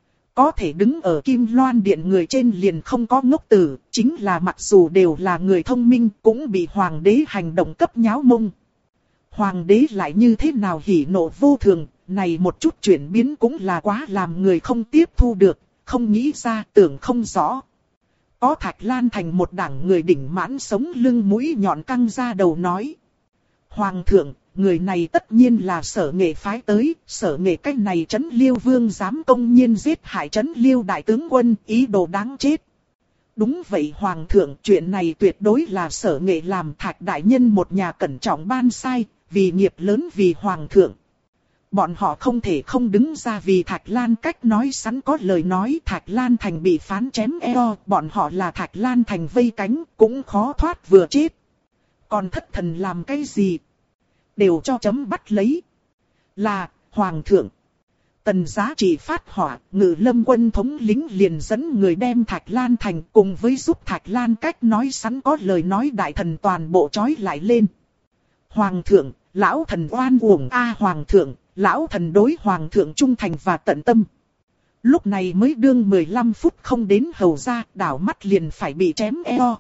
Có thể đứng ở Kim Loan Điện người trên liền không có ngốc tử, chính là mặc dù đều là người thông minh cũng bị Hoàng đế hành động cấp nháo mông. Hoàng đế lại như thế nào hỉ nộ vô thường, này một chút chuyển biến cũng là quá làm người không tiếp thu được, không nghĩ ra tưởng không rõ. Có Thạch Lan Thành một đảng người đỉnh mãn sống lưng mũi nhọn căng ra đầu nói. Hoàng thượng, người này tất nhiên là Sở Nghệ phái tới, Sở Nghệ cách này Trấn Liêu Vương dám công nhiên giết hại Trấn Liêu đại tướng quân, ý đồ đáng chết. Đúng vậy Hoàng thượng, chuyện này tuyệt đối là Sở Nghệ làm. Thạch đại nhân một nhà cẩn trọng ban sai, vì nghiệp lớn vì Hoàng thượng. Bọn họ không thể không đứng ra vì Thạch Lan cách nói sẵn có lời nói Thạch Lan Thành bị phán chém eo, bọn họ là Thạch Lan Thành vây cánh, cũng khó thoát vừa chết. Còn thất thần làm cái gì? Đều cho chấm bắt lấy. Là, Hoàng thượng. Tần Giá Trị phát hỏa, Ngự Lâm quân thống lĩnh liền dẫn người đem Thạch Lan Thành cùng với giúp Thạch Lan cách nói sẵn có lời nói đại thần toàn bộ trói lại lên. Hoàng thượng, lão thần oan uổng a Hoàng thượng. Lão thần đối Hoàng thượng trung thành và tận tâm. Lúc này mới đương 15 phút không đến hầu ra, đảo mắt liền phải bị chém eo.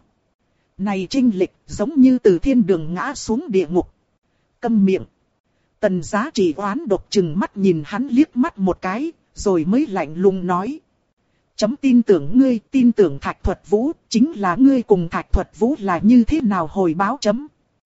Này chênh lệch giống như từ thiên đường ngã xuống địa ngục. Câm miệng. Tần Giá Trị oán độc chừng mắt nhìn hắn liếc mắt một cái, rồi mới lạnh lùng nói. Chấm tin tưởng ngươi, tin tưởng Thạch Thuật Vũ, chính là ngươi cùng Thạch Thuật Vũ là như thế nào hồi báo chấm.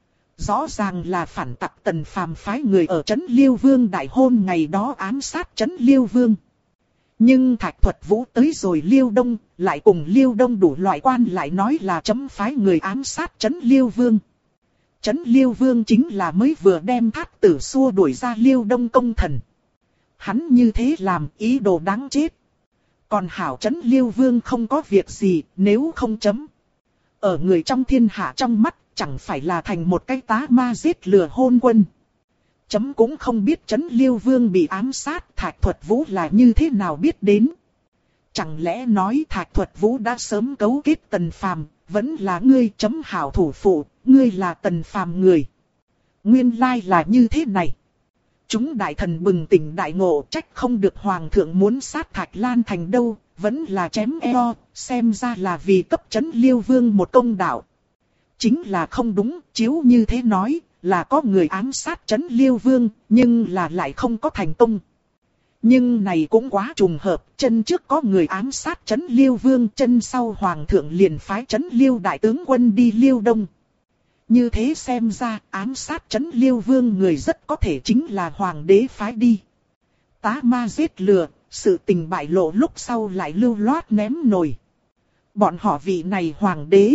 Rõ ràng là phản tặc Tần Phàm phái người ở Trấn Liêu Vương đại hôn ngày đó ám sát Trấn Liêu Vương. Nhưng Thạch Thuật Vũ tới rồi Liêu Đông, lại cùng Liêu Đông đủ loại quan lại nói là chấm phái người ám sát Trấn Liêu Vương. Trấn Liêu Vương chính là mới vừa đem Thát Tử xua đuổi ra Liêu Đông công thần. Hắn như thế làm ý đồ đáng chết. Còn hảo Trấn Liêu Vương không có việc gì, nếu không chấm. Ở người trong thiên hạ trong mắt, chẳng phải là thành một cái tá ma giết lừa hôn quân. Chấm cũng không biết Trấn Liêu Vương bị ám sát, Thạch Thuật Vũ là như thế nào biết đến. Chẳng lẽ nói Thạch Thuật Vũ đã sớm cấu kết Tần Phàm, vẫn là ngươi chấm hảo thủ phụ, ngươi là Tần Phàm người. Nguyên lai là như thế này. Chúng đại thần bừng tỉnh đại ngộ, trách không được Hoàng thượng muốn sát Thạch Lan Thành đâu, vẫn là chém eo, xem ra là vì cấp Trấn Liêu Vương một công đạo. Chính là không đúng, chiếu như thế nói, là có người ám sát Trấn Liêu Vương, nhưng là lại không có thành công. Nhưng này cũng quá trùng hợp, chân trước có người ám sát Trấn Liêu Vương, chân sau Hoàng thượng liền phái Trấn Liêu đại tướng quân đi Liêu Đông. Như thế xem ra, ám sát Trấn Liêu Vương người rất có thể chính là Hoàng đế phái đi. Tá ma giết lừa, sự tình bại lộ lúc sau lại lưu loát ném nồi. Bọn họ vị này Hoàng đế.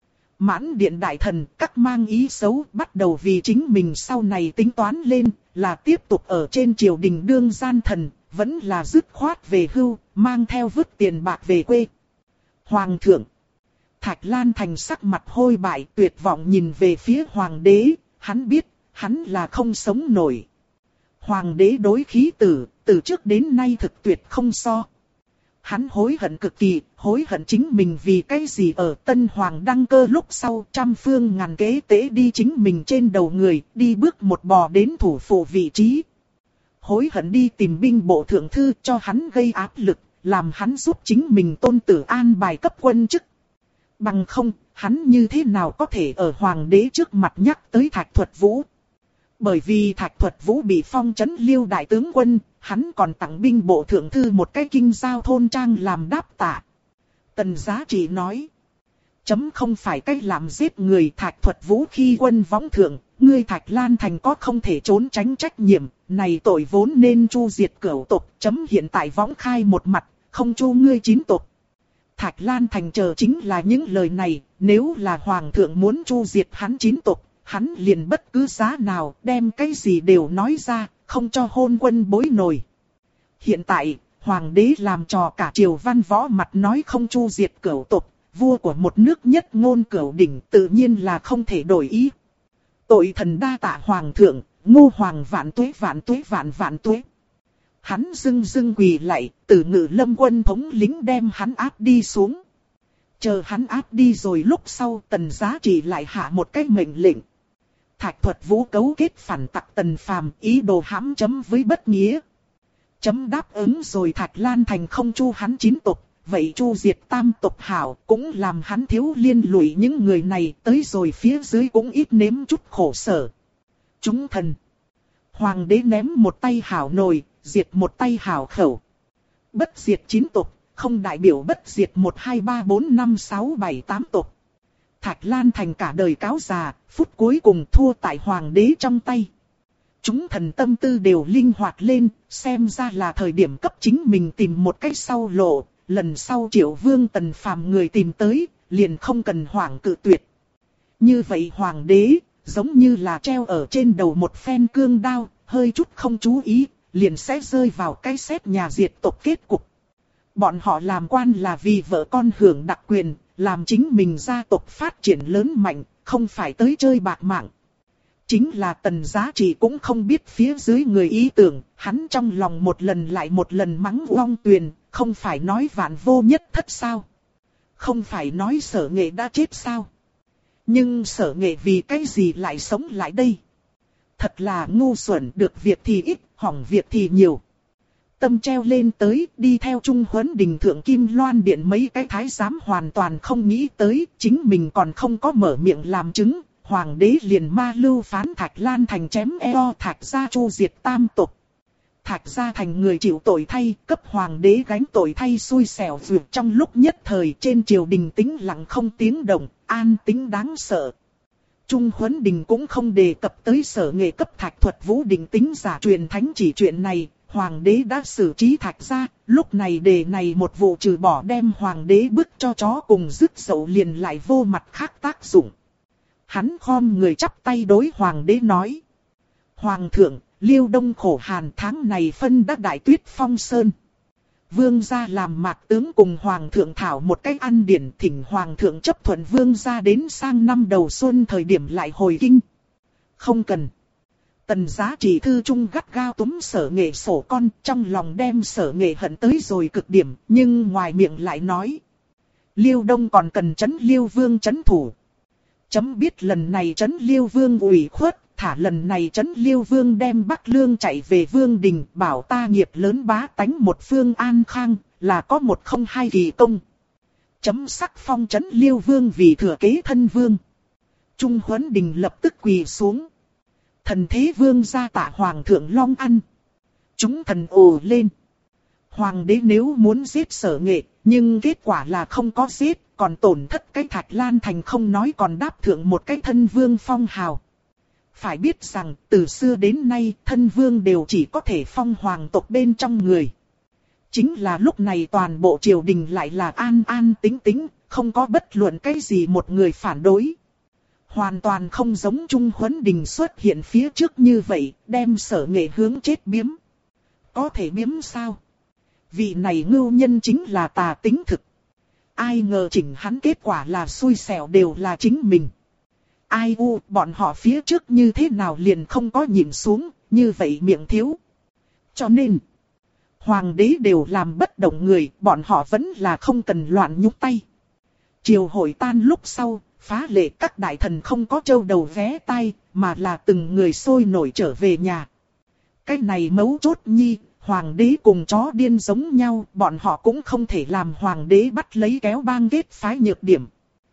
Mãn điện đại thần, các mang ý xấu, bắt đầu vì chính mình sau này tính toán lên, là tiếp tục ở trên triều đình đương gian thần, vẫn là dứt khoát về hưu, mang theo vứt tiền bạc về quê. Hoàng thượng. Thạch Lan Thành sắc mặt hôi bại, tuyệt vọng nhìn về phía Hoàng đế, hắn biết, hắn là không sống nổi. Hoàng đế đối khí tử, từ trước đến nay thực tuyệt không so. Hắn hối hận cực kỳ, hối hận chính mình vì cái gì ở Tân Hoàng đăng cơ lúc sau trăm phương ngàn kế tế đi chính mình trên đầu người, đi bước một bò đến thủ phủ vị trí. Hối hận đi tìm binh bộ thượng thư cho hắn gây áp lực, làm hắn giúp chính mình tôn tử an bài cấp quân chức. Bằng không, hắn như thế nào có thể ở Hoàng đế trước mặt nhắc tới Thạch Thuật Vũ. Bởi vì Thạch Thuật Vũ bị phong Trấn Liêu đại tướng quân, hắn còn tặng binh bộ thượng thư một cái kinh giao thôn trang làm đáp tạ. Tần Giá Trị nói, chấm không phải cách làm giết người. Thạch Thuật Vũ khi quân võng thượng, ngươi Thạch Lan Thành có không thể trốn tránh trách nhiệm, này tội vốn nên chu diệt cửu tộc, chấm hiện tại võng khai một mặt, không chu ngươi 9 tộc. Thạch Lan Thành chờ chính là những lời này, nếu là Hoàng thượng muốn chu diệt hắn 9 tộc, hắn liền bất cứ giá nào đem cái gì đều nói ra, không cho hôn quân bối nổi. Hiện tại, Hoàng đế làm trò cả triều văn võ mặt nói không chu diệt cửu tộc, vua của một nước nhất ngôn cửu đỉnh tự nhiên là không thể đổi ý. Tội thần đa tạ Hoàng thượng, Ngô Hoàng vạn tuế vạn tuế vạn vạn tuế. Hắn dưng dưng quỳ lạy, Tử Ngự Lâm quân thống lính đem hắn áp đi xuống. Chờ hắn áp đi rồi lúc sau Tần Giá Trị lại hạ một cái mệnh lệnh. Thạch Thuật Vũ cấu kết phản tặc Tần Phàm, ý đồ hãm chấm với bất nghĩa. Chấm đáp ứng rồi Thạch Lan Thành không chu hắn 9 tộc, vậy chu diệt tam tộc hảo, cũng làm hắn thiếu liên lụy những người này, tới rồi phía dưới cũng ít nếm chút khổ sở. Chúng thần. Hoàng đế ném một tay hảo nồi, diệt một tay hảo khẩu. Bất diệt 9 tộc, không đại biểu bất diệt 1, 2, 3, 4, 5, 6, 7, 8 tộc. Thạch Lan Thành cả đời cáo già, phút cuối cùng thua tại Hoàng đế trong tay. Chúng thần tâm tư đều linh hoạt lên, xem ra là thời điểm cấp chính mình tìm một cách sau lộ. Lần sau Triệu Vương Tần Phàm người tìm tới, liền không cần hoảng cự tuyệt. Như vậy Hoàng đế, giống như là treo ở trên đầu một phen cương đao, hơi chút không chú ý, liền sẽ rơi vào cái xét nhà diệt tộc kết cục. Bọn họ làm quan là vì vợ con hưởng đặc quyền, làm chính mình gia tộc phát triển lớn mạnh, không phải tới chơi bạc mạng. Chính là Tần Giá Trị cũng không biết phía dưới người ý tưởng, hắn trong lòng một lần lại một lần mắng Uông Tuyền, không phải nói vạn vô nhất thất sao? Không phải nói Sở Nghệ đã chết sao? Nhưng Sở Nghệ vì cái gì lại sống lại đây? Thật là ngu xuẩn, được việc thì ít, hỏng việc thì nhiều. Tâm treo lên tới, đi theo Trung Huấn Đình Thượng Kim Loan Điện mấy cái thái giám hoàn toàn không nghĩ tới, chính mình còn không có mở miệng làm chứng. Hoàng đế liền ma lưu phán Thạch Lan Thành chém eo Thạch gia chu diệt tam tộc. Thạch gia thành người chịu tội thay, cấp Hoàng đế gánh tội thay xui xẻo vượt trong lúc nhất thời trên triều đình tĩnh lặng không tiếng động, an tĩnh đáng sợ. Trung Huấn Đình cũng không đề cập tới Sở Nghệ cấp Thạch Thuật Vũ định tính giả truyền thánh chỉ chuyện này, Hoàng đế đã xử trí Thạch gia, lúc này đề này một vụ trừ bỏ đem Hoàng đế bức cho chó cùng dứt dậu liền lại vô mặt khác tác dụng. Hắn khom người chắp tay đối Hoàng đế nói. Hoàng thượng, Liêu Đông khổ hàn tháng này phân đã đại tuyết phong sơn. Vương gia làm mạc tướng cùng hoàng thượng thảo một cách ăn điển, thỉnh hoàng thượng chấp thuận vương gia đến sang năm đầu xuân thời điểm lại hồi kinh. Không cần. Tần Giá Trị thư trung gắt gao túm Sở Nghệ sổ con, trong lòng đem Sở Nghệ hận tới rồi cực điểm, nhưng ngoài miệng lại nói. Liêu Đông còn cần trấn Liêu Vương trấn thủ. Chấm biết lần này trấn Liêu Vương ủy khuất, thả lần này trấn Liêu Vương đem Bắc Lương chạy về Vương Đình, bảo ta nghiệp lớn bá tánh một phương an khang, là có một không hai kỳ công. Chấm sắc phong trấn Liêu Vương vì thừa kế thân vương. Trung Huấn Đình lập tức quỳ xuống. Thần thế vương gia tạ hoàng thượng long ăn. Chúng thần ồ lên. Hoàng đế nếu muốn giết Sở Nghệ, nhưng kết quả là không có giết, còn tổn thất cái Thạch Lan Thành không nói còn đáp thượng một cái thân vương phong hào. Phải biết rằng, từ xưa đến nay, thân vương đều chỉ có thể phong hoàng tộc bên trong người. Chính là lúc này toàn bộ triều đình lại là an an tĩnh tĩnh, không có bất luận cái gì một người phản đối. Hoàn toàn không giống Trung Huấn Đình xuất hiện phía trước như vậy, đem Sở Nghệ hướng chết biếm. Có thể biếm sao? Vị này ngưu nhân chính là tà tính thực. Ai ngờ chỉnh hắn kết quả là xui xẻo đều là chính mình. Ai u, bọn họ phía trước như thế nào liền không có nhìn xuống, như vậy miệng thiếu. Cho nên, hoàng đế đều làm bất động người, bọn họ vẫn là không cần loạn nhúc tay. Triều hội tan lúc sau, phá lệ các đại thần không có châu đầu vé tai, mà là từng người sôi nổi trở về nhà. Cái này mấu chốt nhi, hoàng đế cùng chó điên giống nhau, bọn họ cũng không thể làm hoàng đế bắt lấy kéo bang kết phái nhược điểm.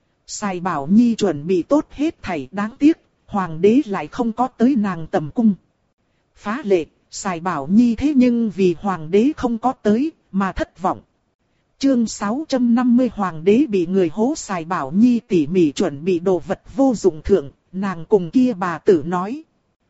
Sài Bảo Nhi chuẩn bị tốt hết thảy, đáng tiếc, hoàng đế lại không có tới nàng tầm cung. Phá lệ, Sài Bảo Nhi thế nhưng vì hoàng đế không có tới, mà thất vọng. Chương 650 hoàng đế bị người hố. Sài Bảo Nhi tỉ mỉ chuẩn bị đồ vật vô dụng thượng, nàng cùng kia bà tử nói.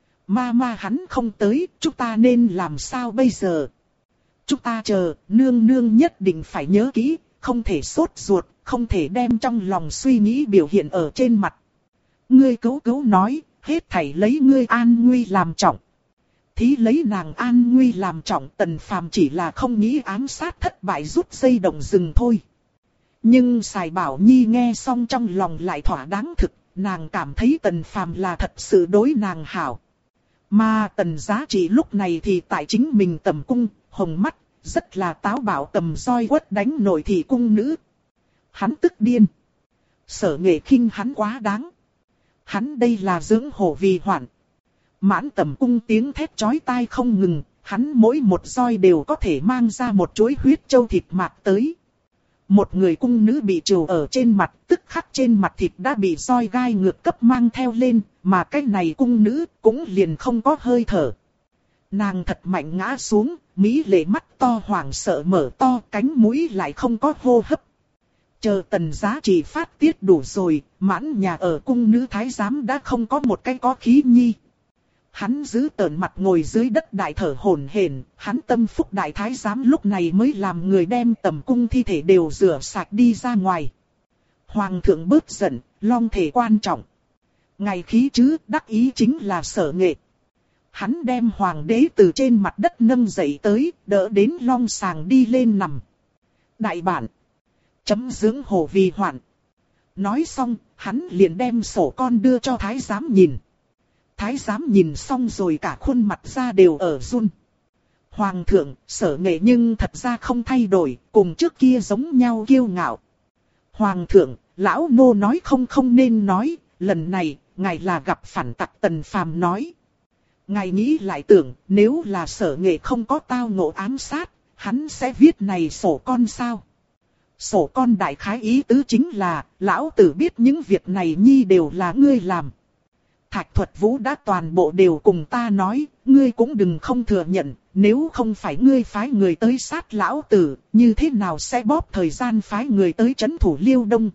Ma hắn không tới, chúng ta nên làm sao bây giờ? Chúng ta chờ, nương nương nhất định phải nhớ kỹ, không thể sốt ruột, không thể đem trong lòng suy nghĩ biểu hiện ở trên mặt. Ngươi cứu nói, hết thảy lấy ngươi an nguy làm trọng. Thí lấy nàng an nguy làm trọng, Tần Phàm chỉ là không nghĩ ám sát thất bại rút dây động rừng thôi. Nhưng Sài Bảo Nhi nghe xong trong lòng lại thỏa đáng thực, nàng cảm thấy Tần Phàm là thật sự đối nàng hảo. Mà Tần Giá Trị lúc này thì tại chính mình tầm cung, hồng mắt, rất là táo bạo cầm roi quất đánh nội thị cung nữ. Hắn tức điên. Sở Nghệ khinh hắn quá đáng. Hắn đây là dưỡng hổ vì hoạn. Mãn tầm cung tiếng thét chói tai không ngừng, hắn mỗi một roi đều có thể mang ra một chuỗi huyết châu thịt mạc tới. Một người cung nữ bị trừ ở trên mặt, tức khắc trên mặt thịt đã bị roi gai ngược cấp mang theo lên, mà cái này cung nữ cũng liền không có hơi thở. Nàng thật mạnh ngã xuống, mỹ lệ mắt to hoảng sợ mở to, cánh mũi lại không có hô hấp. Chờ Tần Giá Trị phát tiết đủ rồi, mãn nhà ở cung nữ thái giám đã không có một cái có khí nhi. Hắn giữ tợn mặt ngồi dưới đất đại thở hổn hển, hắn tâm phúc đại thái giám lúc này mới làm người đem tầm cung thi thể đều rửa sạch đi ra ngoài. Hoàng thượng bớt giận, long thể quan trọng. Ngày khí chứ, đắc ý chính là Sở Nghệ. Hắn đem hoàng đế từ trên mặt đất nâng dậy tới, đỡ đến long sàng đi lên nằm. Đại bản, chấm dưỡng hổ vì hoạn. Nói xong, hắn liền đem sổ con đưa cho thái giám nhìn. Thái giám nhìn xong rồi cả khuôn mặt ra đều ở run. Hoàng thượng, Sở Nghệ nhưng thật ra không thay đổi, cùng trước kia giống nhau kiêu ngạo. Hoàng thượng, lão nô nói không nên nói, lần này, ngài là gặp phản tặc. Tần Phàm nói. Ngài nghĩ lại tưởng, nếu là Sở Nghệ không có tao ngộ ám sát, hắn sẽ viết này sổ con sao? Sổ con đại khái ý tứ chính là, lão tử biết những việc này nhi đều là ngươi làm. Thạch Thuật Vũ đã toàn bộ đều cùng ta nói, ngươi cũng đừng không thừa nhận, nếu không phải ngươi phái người tới sát lão tử, như thế nào sẽ bóp thời gian phái người tới trấn thủ Liêu Đông.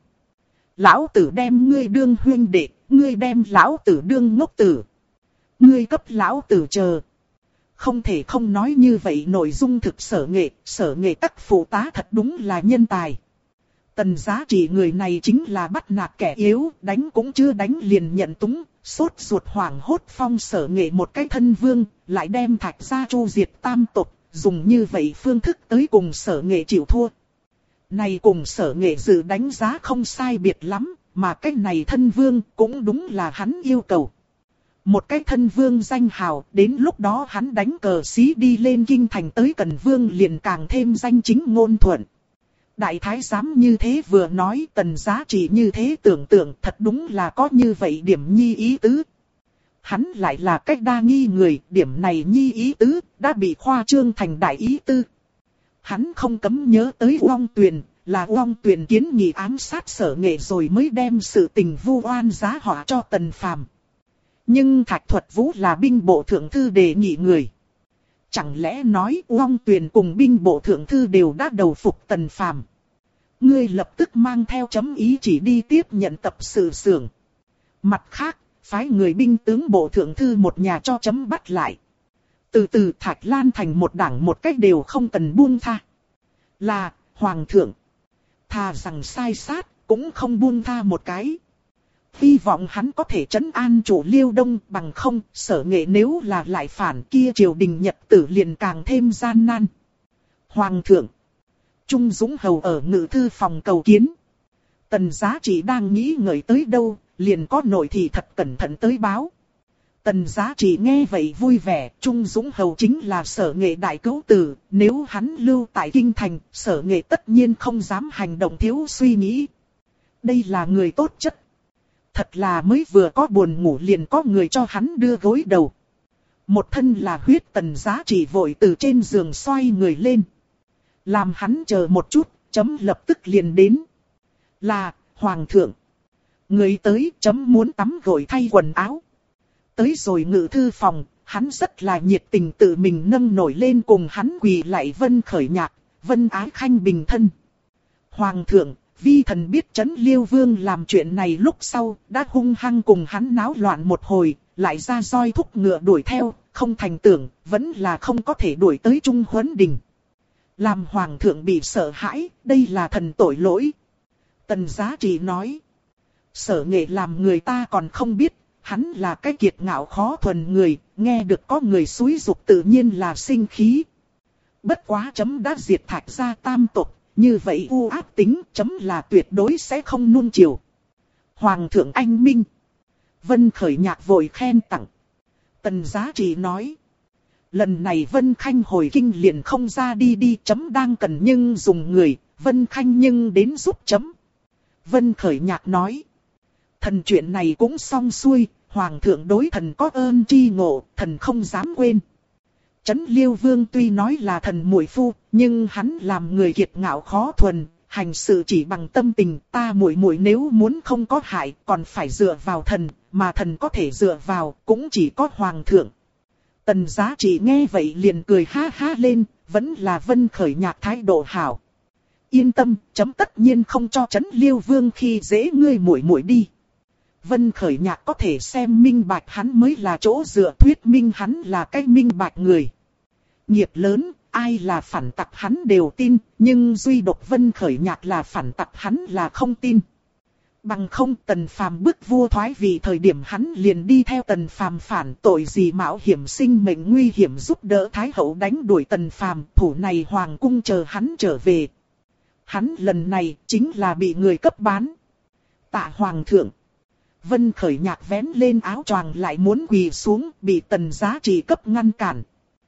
Lão tử đem ngươi đương huynh đệ, ngươi đem lão tử đương ngốc tử. Ngươi cấp lão tử chờ. Không thể không nói như vậy, nội dung thực Sở Nghệ các phụ tá thật đúng là nhân tài. Tần Giá Trị người này chính là bắt nạt kẻ yếu, đánh cũng chưa đánh liền nhận túng, sốt ruột hoảng hốt phong Sở Nghệ một cái thân vương, lại đem Thạch gia chu diệt tam tộc, dùng như vậy phương thức tới cùng Sở Nghệ chịu thua. Này cùng Sở Nghệ dự đánh giá không sai biệt lắm, mà cái này thân vương cũng đúng là hắn yêu cầu. Một cái thân vương danh hào, đến lúc đó hắn đánh cờ xí đi lên kinh thành tới Cần Vương liền càng thêm danh chính ngôn thuận. Đại thái giám như thế vừa nói, Tần Giá Trị như thế tưởng tượng, thật đúng là có như vậy điểm nhi ý tứ. Hắn lại là cách đa nghi người, điểm này nhi ý tứ, đã bị khoa trương thành đại ý tư. Hắn không cấm nhớ tới Uông Tuyền, là Uông Tuyền kiến nghị ám sát Sở Nghệ rồi mới đem sự tình vu oan giá họa cho Tần Phàm. Nhưng Thạch Thuật Vũ là binh bộ thượng thư đề nghị người. Chẳng lẽ nói Uông Tuyền cùng binh bộ thượng thư đều đã đầu phục Tần Phàm? Ngươi lập tức mang theo chấm ý chỉ đi tiếp nhận tập sự xưởng. Mặt khác, phái người binh tướng bộ thượng thư một nhà cho chấm bắt lại. Từ từ Thạch Lan thành một đảng một cách đều không cần buông tha. Là, Hoàng thượng. Thà rằng sai sát, cũng không buông tha một cái. Hy vọng hắn có thể trấn an chủ Liêu Đông, bằng không, Sở Nghệ nếu là lại phản kia triều đình nhật tử liền càng thêm gian nan. Hoàng thượng. Trung Dũng Hầu ở ngự thư phòng cầu kiến. Tần Giá Trị đang nghĩ ngợi tới đâu, liền có nội thị thật cẩn thận tới báo. Tần Giá Trị nghe vậy vui vẻ, Trung Dũng Hầu chính là Sở Nghệ đại cứu tử, nếu hắn lưu tại kinh thành, Sở Nghệ tất nhiên không dám hành động thiếu suy nghĩ. Đây là người tốt chất. Thật là mới vừa có buồn ngủ liền có người cho hắn đưa gối đầu. Một thân là huyết, Tần Giá Trị vội từ trên giường xoay người lên. Làm hắn chờ một chút, chấm lập tức liền đến. Là, Hoàng thượng. Người tới, chấm muốn tắm gội thay quần áo. Tới rồi ngự thư phòng, hắn rất là nhiệt tình tự mình nâng nổi lên cùng hắn quỳ lại Vân Khởi Nhạc, Vân Ái Khanh bình thân. Hoàng thượng, vi thần biết Trấn Liêu Vương làm chuyện này lúc sau, đã hung hăng cùng hắn náo loạn một hồi, lại ra roi thúc ngựa đuổi theo, không thành tưởng, vẫn là không có thể đuổi tới Trung Huấn Đình. Làm Hoàng thượng bị sợ hãi, đây là thần tội lỗi. Tần Giá Trị nói, Sở Nghệ làm người ta còn không biết, hắn là cái kiệt ngạo khó thuần người, nghe được có người xúi giục tự nhiên là sinh khí. Bất quá chấm đã diệt Thạch gia tam tộc, như vậy u ác tính chấm là tuyệt đối sẽ không nuông chiều. Hoàng thượng anh minh. Vân Khởi Nhạc vội khen tặng. Tần Giá Trị nói, lần này Vân Khanh hồi kinh liền không ra đi chấm đang cần nhưng dùng người, Vân Khanh nhưng đến giúp chấm. Vân Khởi Nhạc nói, thần chuyện này cũng xong xuôi, Hoàng thượng đối thần có ơn tri ngộ, thần không dám quên. Trấn Liêu Vương tuy nói là thần muội phu, nhưng hắn làm người kiệt ngạo khó thuần, hành sự chỉ bằng tâm tình, ta muội muội nếu muốn không có hại, còn phải dựa vào thần, mà thần có thể dựa vào, cũng chỉ có Hoàng thượng. Tần Giá Trị nghe vậy liền cười ha ha lên, vẫn là Vân Khởi Nhạc thái độ hảo. Yên tâm, chấm tất nhiên không cho Trấn Liêu Vương khi dễ ngươi muội muội đi. Vân Khởi Nhạc có thể xem minh bạch hắn mới là chỗ dựa, thuyết minh hắn là cái minh bạch người. Nghiệp lớn, ai là phản tặc hắn đều tin, nhưng duy độc Vân Khởi Nhạc là phản tặc hắn là không tin. Bằng không Tần Phàm bức vua thoái vị thời điểm hắn liền đi theo Tần Phàm phản, tội gì mạo hiểm sinh mệnh nguy hiểm giúp đỡ Thái Hậu đánh đuổi Tần Phàm, thủ này hoàng cung chờ hắn trở về. Hắn lần này chính là bị người cấp bán. Tạ Hoàng thượng. Vân Khởi Nhạc vén lên áo choàng lại muốn quỳ xuống, bị Tần Giá Trị cấp ngăn cản.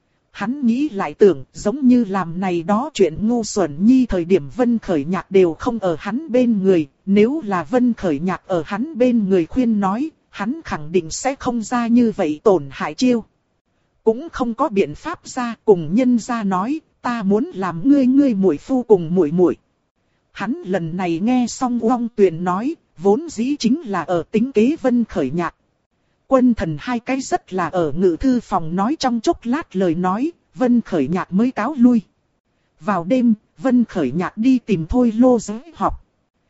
Hắn nghĩ lại tưởng, giống như làm này đó chuyện ngu xuẩn nhi thời điểm Vân Khởi Nhạc đều không ở hắn bên người, nếu là Vân Khởi Nhạc ở hắn bên người khuyên nói, hắn khẳng định sẽ không ra như vậy tổn hại chiêu. Cũng không có biện pháp ra, cùng nhân ra nói, ta muốn làm ngươi muội phu cùng muội muội. Hắn lần này nghe xong Uông Tuyền nói, vốn dĩ chính là ở tính kế Vân Khởi Nhạc. Quân thần hai cái rất là ở ngự thư phòng nói trong chốc lát lời nói, Vân Khởi Nhạc mới cáo lui. Vào đêm, Vân Khởi Nhạc đi tìm Thôi Lô Giới học.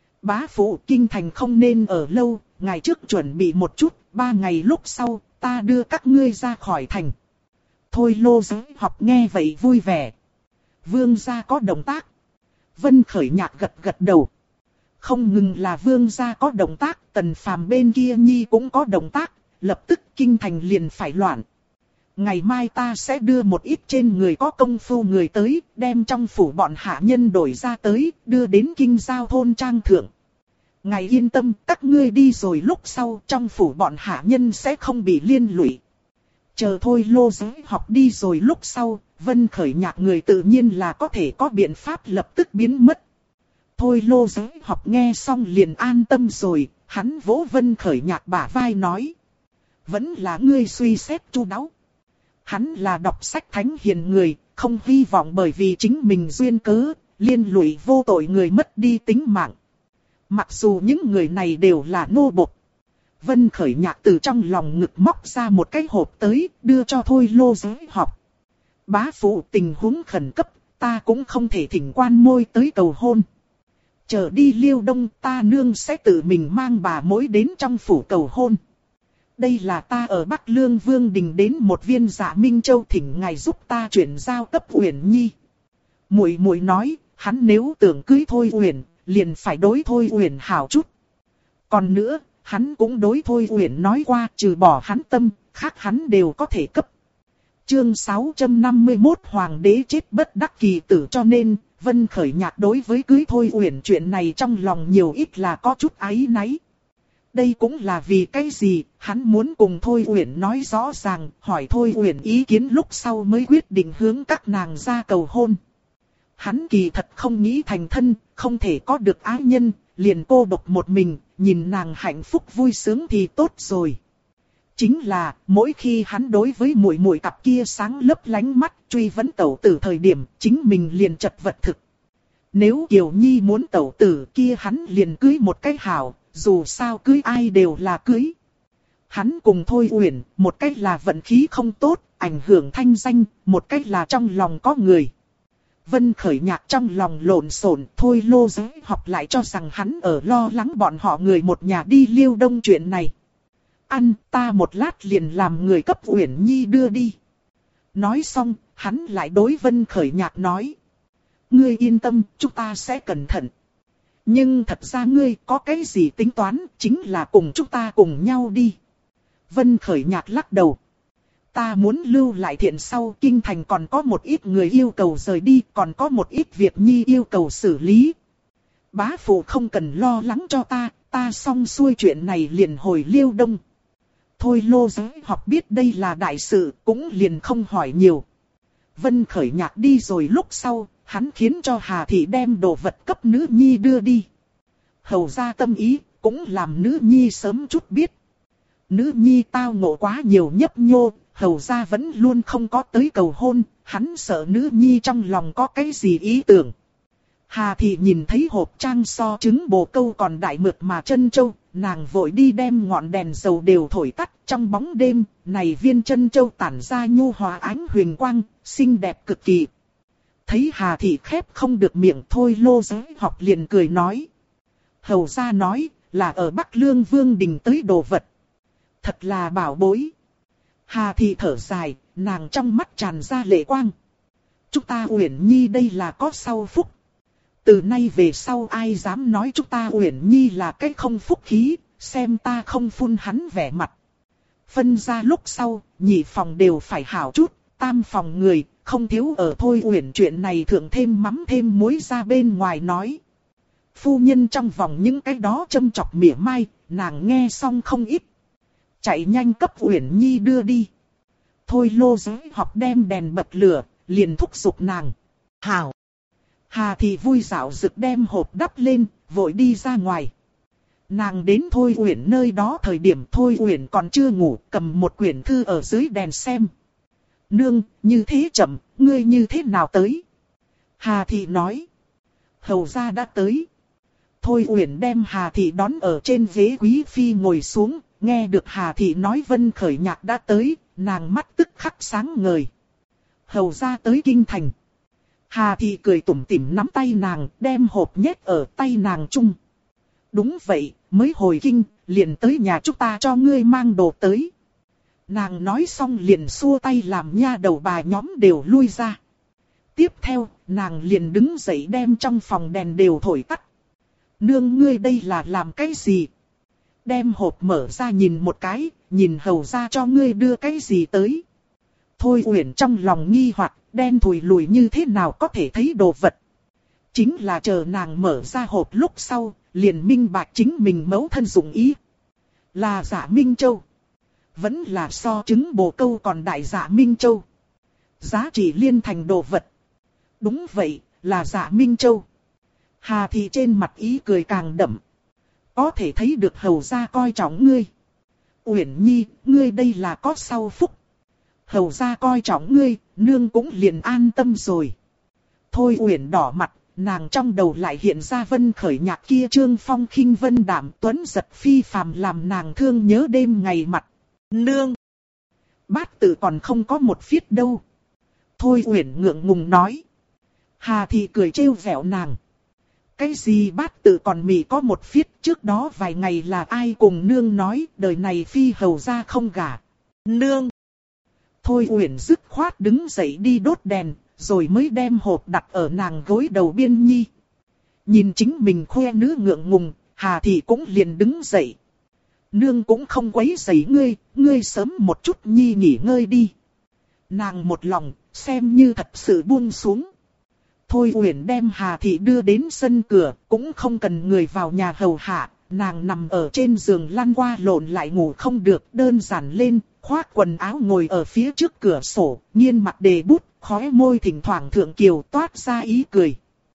Bá phụ kinh thành không nên ở lâu, ngày trước chuẩn bị một chút, 3 ngày lúc sau, ta đưa các ngươi ra khỏi thành. Thôi Lô Giới học nghe vậy vui vẻ. Vương gia có động tác. Vân Khởi Nhạc gật gật đầu. Không ngừng là vương gia có động tác, Tần Phàm bên kia nhi cũng có động tác, lập tức kinh thành liền phải loạn. Ngày mai ta sẽ đưa một ít trên người có công phu người tới, đem trong phủ bọn hạ nhân đổi ra tới, đưa đến kinh giao thôn trang thượng. Ngài yên tâm, các ngươi đi rồi lúc sau trong phủ bọn hạ nhân sẽ không bị liên lụy. Chờ Thôi Lô Giới học đi rồi lúc sau, Vân Khởi Nhạc người tự nhiên là có thể có biện pháp lập tức biến mất. Thôi Lô Giới học nghe xong liền an tâm rồi, hắn vỗ Vân Khởi Nhạc bả vai nói. Vẫn là ngươi suy xét chu đáo. Hắn là đọc sách thánh hiền người, không hy vọng bởi vì chính mình duyên cớ, liên lụy vô tội người mất đi tính mạng. Mặc dù những người này đều là nô bộc. Vân Khởi Nhạc từ trong lòng ngực móc ra một cái hộp tới, đưa cho Thôi Lô Giới học. Bá phụ, tình huống khẩn cấp, ta cũng không thể thỉnh quan môi tới cầu hôn. Chờ đi Liêu Đông, ta nương sẽ tự mình mang bà mối đến trong phủ cầu hôn. Đây là ta ở Bắc Lương Vương Đình đến một viên Dạ Minh Châu thỉnh ngài giúp ta chuyển giao cấp Uyển Nhi. Muội muội nói, hắn nếu tưởng cưới Thôi Uyển, liền phải đối Thôi Uyển hảo chút. Còn nữa, hắn cũng đối Thôi Uyển nói qua, trừ bỏ hắn tâm, khác hắn đều có thể cấp. Chương 651 Hoàng đế chết bất đắc kỳ tử, cho nên Vân Khởi Nhạc đối với cưới Thôi Uyển chuyện này trong lòng nhiều ít là có chút áy náy. Đây cũng là vì cái gì, hắn muốn cùng Thôi Uyển nói rõ ràng, hỏi Thôi Uyển ý kiến lúc sau mới quyết định hướng các nàng ra cầu hôn. Hắn kỳ thật không nghĩ thành thân, không thể có được ái nhân, liền cô độc một mình, nhìn nàng hạnh phúc vui sướng thì tốt rồi. Chính là, mỗi khi hắn đối với muội muội cặp kia sáng lấp lánh mắt, truy vấn tẩu tử thời điểm, chính mình liền chật vật thực. Nếu Kiều Nhi muốn tẩu tử kia hắn liền cưới một cái hảo, dù sao cưới ai đều là cưới. Hắn cùng Thôi Uyển, một cách là vận khí không tốt, ảnh hưởng thanh danh, một cách là trong lòng có người. Vân Khởi Nhạc trong lòng lộn xộn, Thôi Lô Giới học lại cho rằng hắn ở lo lắng bọn họ người một nhà đi Liêu Đông chuyện này. Ăn, ta một lát liền làm người cấp Uyển Nhi đưa đi. Nói xong, hắn lại đối Vân Khởi Nhạc nói. Ngươi yên tâm, chúng ta sẽ cẩn thận. Nhưng thật ra ngươi có cái gì tính toán, chính là cùng chúng ta cùng nhau đi. Vân Khởi Nhạc lắc đầu. Ta muốn lưu lại Thiện sau, kinh thành còn có một ít người yêu cầu rời đi, còn có một ít việc Nhi yêu cầu xử lý. Bá phụ không cần lo lắng cho ta xong xuôi chuyện này liền hồi Liêu Đông. Thôi Lô Giới học biết đây là đại sự, cũng liền không hỏi nhiều. Vân Khởi Nhạc đi rồi lúc sau, hắn khiến cho Hà Thị đem đồ vật cấp nữ nhi đưa đi. Hầu ra tâm ý, cũng làm nữ nhi sớm chút biết. Nữ nhi tao ngộ quá nhiều nhấp nhô, hầu ra vẫn luôn không có tới cầu hôn, hắn sợ nữ nhi trong lòng có cái gì ý tưởng. Hà Thị nhìn thấy hộp trang so trứng bồ câu còn đại mượt mà chân châu, nàng vội đi đem ngọn đèn dầu đều thổi tắt. Trong bóng đêm, này viên chân châu tản ra nhu hòa ánh huyền quang, xinh đẹp cực kỳ. Thấy Hà Thị khép không được miệng, Thôi Lô Giới học liền cười nói. Hầu ra nói, là ở Bắc Lương Vương Đình tới đồ vật. Thật là bảo bối. Hà Thị thở dài, nàng trong mắt tràn ra lệ quang. Chúng ta Uyển Nhi đây là có sau phúc. Từ nay về sau ai dám nói chúng ta Uyển Nhi là cái không phúc khí, xem ta không phun hắn vẻ mặt. Phân ra lúc sau, nhị phòng đều phải hảo chút, tam phòng người, không thiếu ở Thôi Uyển chuyện này thượng thêm mắm thêm muối ra bên ngoài nói. Phu nhân trong vòng những cái đó châm chọc mỉa mai, nàng nghe xong không ít. Chạy nhanh cấp Uyển Nhi đưa đi. Thôi Lô Giới học đem đèn bật lửa, liền thúc giục nàng. Hảo. Hà Thị vui dạo rực đem hộp đắp lên, vội đi ra ngoài. Nàng đến Thôi Uyển nơi đó thời điểm Thôi Uyển còn chưa ngủ, cầm một quyển thư ở dưới đèn xem. Nương, như thế chậm, ngươi như thế nào tới? Hà Thị nói. Hầu gia đã tới. Thôi Uyển đem Hà Thị đón ở trên ghế quý phi ngồi xuống, nghe được Hà Thị nói Vân Khởi Nhạc đã tới, nàng mắt tức khắc sáng ngời. Hầu gia tới kinh thành. Hà Thị cười tủm tỉm nắm tay nàng, đem hộp nhét ở tay nàng chung. Đúng vậy, mới hồi kinh, liền tới nhà chúng ta cho ngươi mang đồ tới. Nàng nói xong liền xua tay làm nha đầu bà nhóm đều lui ra. Tiếp theo, nàng liền đứng dậy đem trong phòng đèn đều thổi tắt. Nương ngươi đây là làm cái gì? Đem hộp mở ra nhìn một cái, nhìn hầu ra cho ngươi đưa cái gì tới. Thôi Uyển trong lòng nghi hoặc, đen thùi lùi như thế nào có thể thấy đồ vật. Chính là chờ nàng mở ra hộp lúc sau, liền minh bạch chính mình mẫu thân dụng ý. Là Dạ Minh Châu. Vẫn là so trứng bồ câu còn đại Dạ Minh Châu. Giá trị liên thành đồ vật. Đúng vậy, là Dạ Minh Châu. Hà Thị trên mặt ý cười càng đậm. Có thể thấy được hầu gia coi trọng ngươi. Uyển Nhi, ngươi đây là có sau phúc. Hầu gia coi trọng ngươi, nương cũng liền an tâm rồi. Thôi Uyển đỏ mặt, nàng trong đầu lại hiện ra Vân Khởi Nhạc kia trương phong khinh vân đạm tuấn giật phi phàm làm nàng thương nhớ đêm ngày mặt. Nương! Bát tự còn không có một phiết đâu. Thôi Uyển ngượng ngùng nói. Hà Thị cười trêu vẹo nàng. Cái gì bát tự còn mỉ có một phiết, trước đó vài ngày là ai cùng nương nói đời này phi hầu gia không gả. Nương! Thôi Uyển dứt khoát đứng dậy đi đốt đèn, rồi mới đem hộp đặt ở nàng gối đầu biên nhi. Nhìn chính mình khoe nữ ngượng ngùng, Hà Thị cũng liền đứng dậy. Nương cũng không quấy rầy ngươi, ngươi sớm một chút nhi nghỉ ngơi đi. Nàng một lòng, xem như thật sự buông xuống. Thôi Uyển đem Hà Thị đưa đến sân cửa, cũng không cần người vào nhà hầu hạ. Nàng nằm ở trên giường lăn qua lộn lại ngủ không được, đơn giản lên, khoác quần áo ngồi ở phía trước cửa sổ, nghiêng mặt đề bút, khóe môi thỉnh thoảng thượng kiều toát ra ý cười.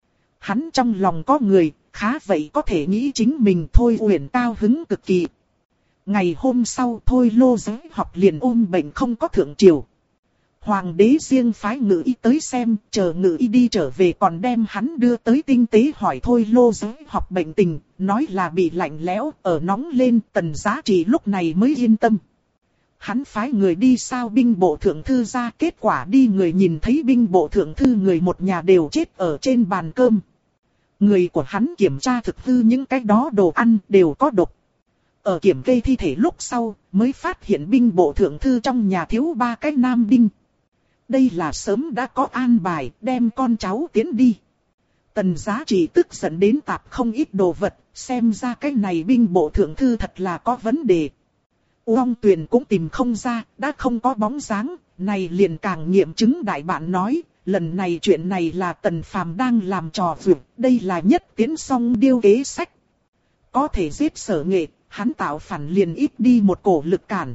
Hắn trong lòng có người, khá vậy có thể nghĩ chính mình. Thôi Uyển cao hứng cực kỳ. Ngày hôm sau Thôi Lô Giới học liền ôm bệnh không có thượng triều. Hoàng đế riêng phái Ngự Y tới xem, chờ Ngự Y đi trở về còn đem hắn đưa tới tinh tế hỏi Thôi Lô Giới học bệnh tình, nói là bị lạnh lẽo, ở nóng lên. Tần Giá Trị lúc này mới yên tâm. Hắn phái người đi sao binh bộ thượng thư ra, kết quả đi người nhìn thấy binh bộ thượng thư người một nhà đều chết ở trên bàn cơm. Người của hắn kiểm tra thực hư những cái đó đồ ăn đều có độc. Ở kiểm kê thi thể lúc sau, mới phát hiện binh bộ thượng thư trong nhà thiếu 3 cái nam binh. Đây là sớm đã có an bài, đem con cháu tiến đi. Tần Giá Trị tức giận đến tạp không ít đồ vật, xem ra cái này binh bộ thượng thư thật là có vấn đề. Uông Tuyền cũng tìm không ra, đã không có bóng dáng, này liền càng nghiệm chứng đại bạn nói, lần này chuyện này là Tần Phàm đang làm trò vượt, đây là nhất tiến song điêu kế sách. Có thể giết Sở Nghệ, hắn tạo phản liền ít đi một cổ lực cản.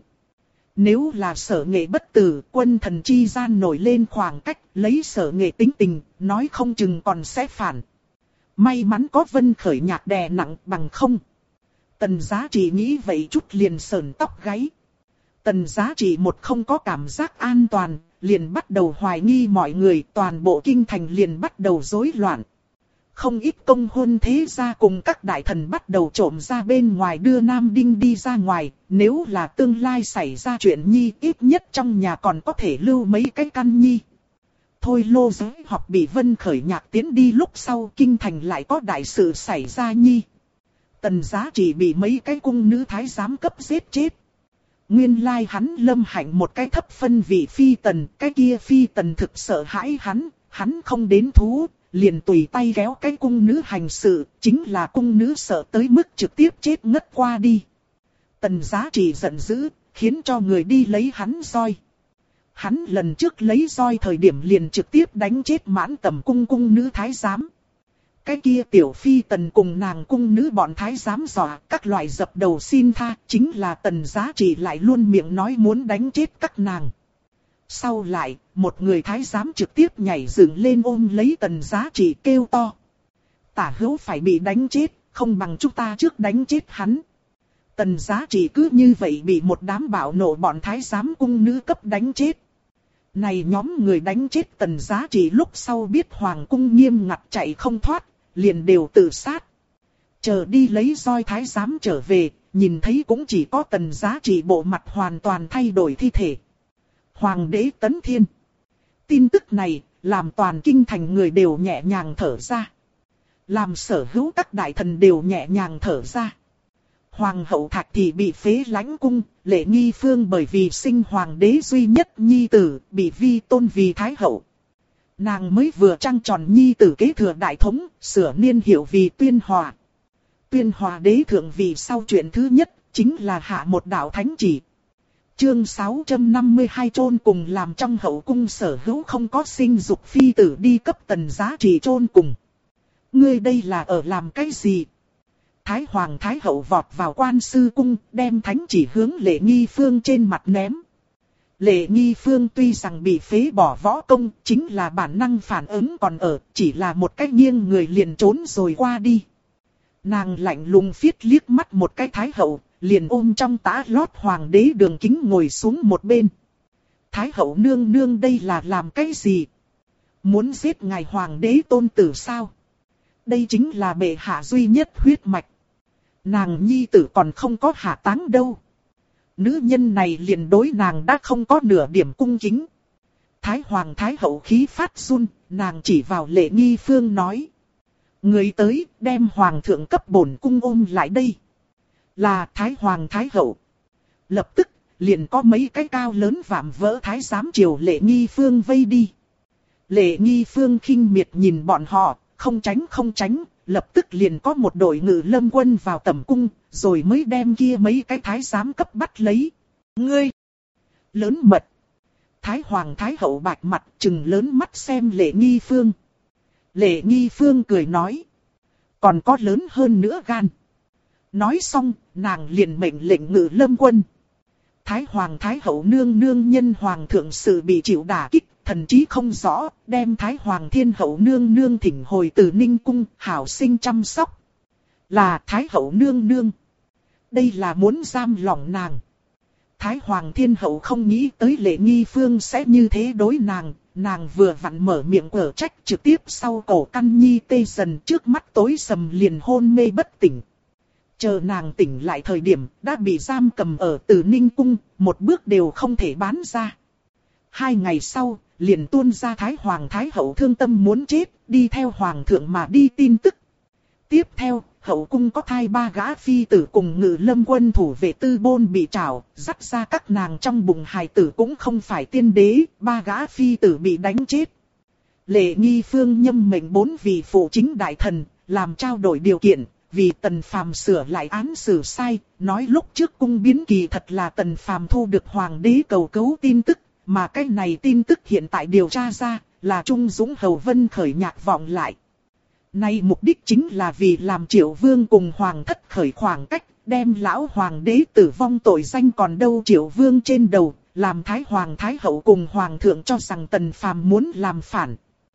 Nếu là Sở Nghệ bất tử, quân thần chi gian nổi lên khoảng cách, lấy Sở Nghệ tính tình, nói không chừng còn sẽ phản. May mắn có Vân Khởi Nhạc đè nặng bằng không. Tần Giá Trị nghĩ vậy chút liền sờn tóc gáy. Tần Giá Trị một không có cảm giác an toàn, liền bắt đầu hoài nghi mọi người, toàn bộ kinh thành liền bắt đầu rối loạn. Không ít công hôn thế gia cùng các đại thần bắt đầu trộm ra bên ngoài đưa nam đinh đi ra ngoài, nếu là tương lai xảy ra chuyện nhi ít nhất trong nhà còn có thể lưu mấy cái căn nhi. Thôi Lô Giới học bị Vân Khởi Nhạc tiến đi lúc sau kinh thành lại có đại sự xảy ra nhi. Tần Giá Trị bị mấy cái cung nữ thái giám cấp giết chết. Nguyên lai hắn lâm hạnh một cái thấp phân vị phi tần, cái kia phi tần thực sợ hãi hắn không đến thú, liền tùy tay kéo cái cung nữ hành sự, chính là cung nữ sợ tới mức trực tiếp chết ngất qua đi. Tần Giá Trị giận dữ, khiến cho người đi lấy hắn roi. Hắn lần trước lấy roi thời điểm liền trực tiếp đánh chết mãn tầm cung nữ thái giám. Cái kia tiểu phi tần cùng nàng cung nữ bọn thái giám dọa, các loại dập đầu xin tha, chính là Tần Giá Trị lại luôn miệng nói muốn đánh chết các nàng. Sau lại, một người thái giám trực tiếp nhảy dựng lên ôm lấy Tần Giá Trị kêu to. Tả hữu phải bị đánh chết, không bằng chúng ta trước đánh chết hắn. Tần Giá Trị cứ như vậy bị một đám bạo nộ bọn thái giám cung nữ cấp đánh chết. Này nhóm người đánh chết Tần Giá Trị lúc sau biết hoàng cung nghiêm ngặt chạy không thoát, liền đều tự sát. Chờ đi lấy roi thái giám trở về, nhìn thấy cũng chỉ có Tần Giá Trị bộ mặt hoàn toàn thay đổi thi thể. Hoàng đế tấn thiên. Tin tức này, làm toàn kinh thành người đều nhẹ nhàng thở ra. Làm sở hữu các đại thần đều nhẹ nhàng thở ra. Hoàng hậu Thạch thì bị phế lãnh cung, Lệ Nghi Phương bởi vì sinh hoàng đế duy nhất nhi tử, bị vi tôn vì thái hậu. Nàng mới vừa trăng tròn nhi tử kế thừa đại thống, sửa niên hiệu vì Tuyên Hòa. Tuyên Hòa đế thượng vì sau chuyện thứ nhất, chính là hạ một đạo thánh chỉ. Chương 652 chôn cùng làm trong hậu cung sở hữu không có sinh dục phi tử đi cấp tần giá trị chôn cùng. Ngươi đây là ở làm cái gì? Thái Hoàng Thái Hậu vọt vào quan sư cung, đem thánh chỉ hướng Lệ Nghi Phương trên mặt ném. Lệ Nghi Phương tuy rằng bị phế bỏ võ công, chính là bản năng phản ứng còn ở, chỉ là một cái nghiêng người liền trốn rồi qua đi. Nàng lạnh lùng phiết liếc mắt một cái Thái Hậu, liền ôm trong tã lót hoàng đế Đường Kính ngồi xuống một bên. Thái Hậu nương nương đây là làm cái gì? Muốn giết ngài hoàng đế tôn tử sao? Đây chính là bệ hạ duy nhất huyết mạch. Nàng nhi tử còn không có hạ táng đâu. Nữ nhân này liền đối nàng đã không có nửa điểm cung kính. Thái Hoàng Thái Hậu khí phát run, nàng chỉ vào Lệ Nghi Phương nói. Người tới, đem Hoàng thượng cấp bổn cung ôm lại đây. Là Thái Hoàng Thái Hậu. Lập tức, liền có mấy cái cao lớn vạm vỡ thái giám triều Lệ Nghi Phương vây đi. Lệ Nghi Phương khinh miệt nhìn bọn họ, không tránh, lập tức liền có một đội ngự lâm quân vào tẩm cung, rồi mới đem kia mấy cái thái giám cấp bắt lấy. Ngươi! Lớn mật! Thái Hoàng Thái Hậu bạch mặt trừng lớn mắt xem Lệ Nghi Phương. Lệ Nghi Phương cười nói. Còn có lớn hơn nữa gan. Nói xong, nàng liền mệnh lệnh ngự lâm quân. Thái Hoàng Thái Hậu nương nương nhân Hoàng thượng sự bị chịu đả kích, thần trí không rõ, đem Thái Hoàng Thiên Hậu nương nương thỉnh hồi từ Ninh Cung, hảo sinh chăm sóc. Là Thái Hậu nương nương. Đây là muốn giam lỏng nàng. Thái Hoàng Thiên Hậu không nghĩ tới Lệ Nghi Phương sẽ như thế đối nàng, nàng vừa vặn mở miệng quở trách trực tiếp sau cổ căn nhi tê dần trước mắt tối sầm liền hôn mê bất tỉnh. Chờ nàng tỉnh lại thời điểm đã bị giam cầm ở Từ Ninh Cung, một bước đều không thể bán ra. 2 ngày sau, liền tuôn ra Thái Hoàng Thái Hậu thương tâm muốn chết, đi theo Hoàng thượng mà đi tin tức. Tiếp theo, hậu cung có thai 3 gã phi tử cùng ngự lâm quân thủ vệ Tư Bôn bị trảo, dắt ra các nàng trong bụng hài tử cũng không phải tiên đế, 3 gã phi tử bị đánh chết. Lệ Nghi Phương nhâm mệnh 4 vị phụ chính đại thần, làm trao đổi điều kiện, vì Tần Phàm sửa lại án xử sai, nói lúc trước cung biến kỳ thật là Tần Phàm thu được hoàng đế cầu cứu tin tức, mà cái này tin tức hiện tại điều tra ra, là Trung Dũng Hầu Vân khởi nhạc vọng lại. Nay mục đích chính là vì làm Triệu Vương cùng Hoàng thất khởi khoảng cách, đem lão Hoàng đế tử vong tội danh còn đâu Triệu Vương trên đầu, làm Thái Hoàng Thái Hậu cùng Hoàng thượng cho rằng Tần Phàm muốn làm phản.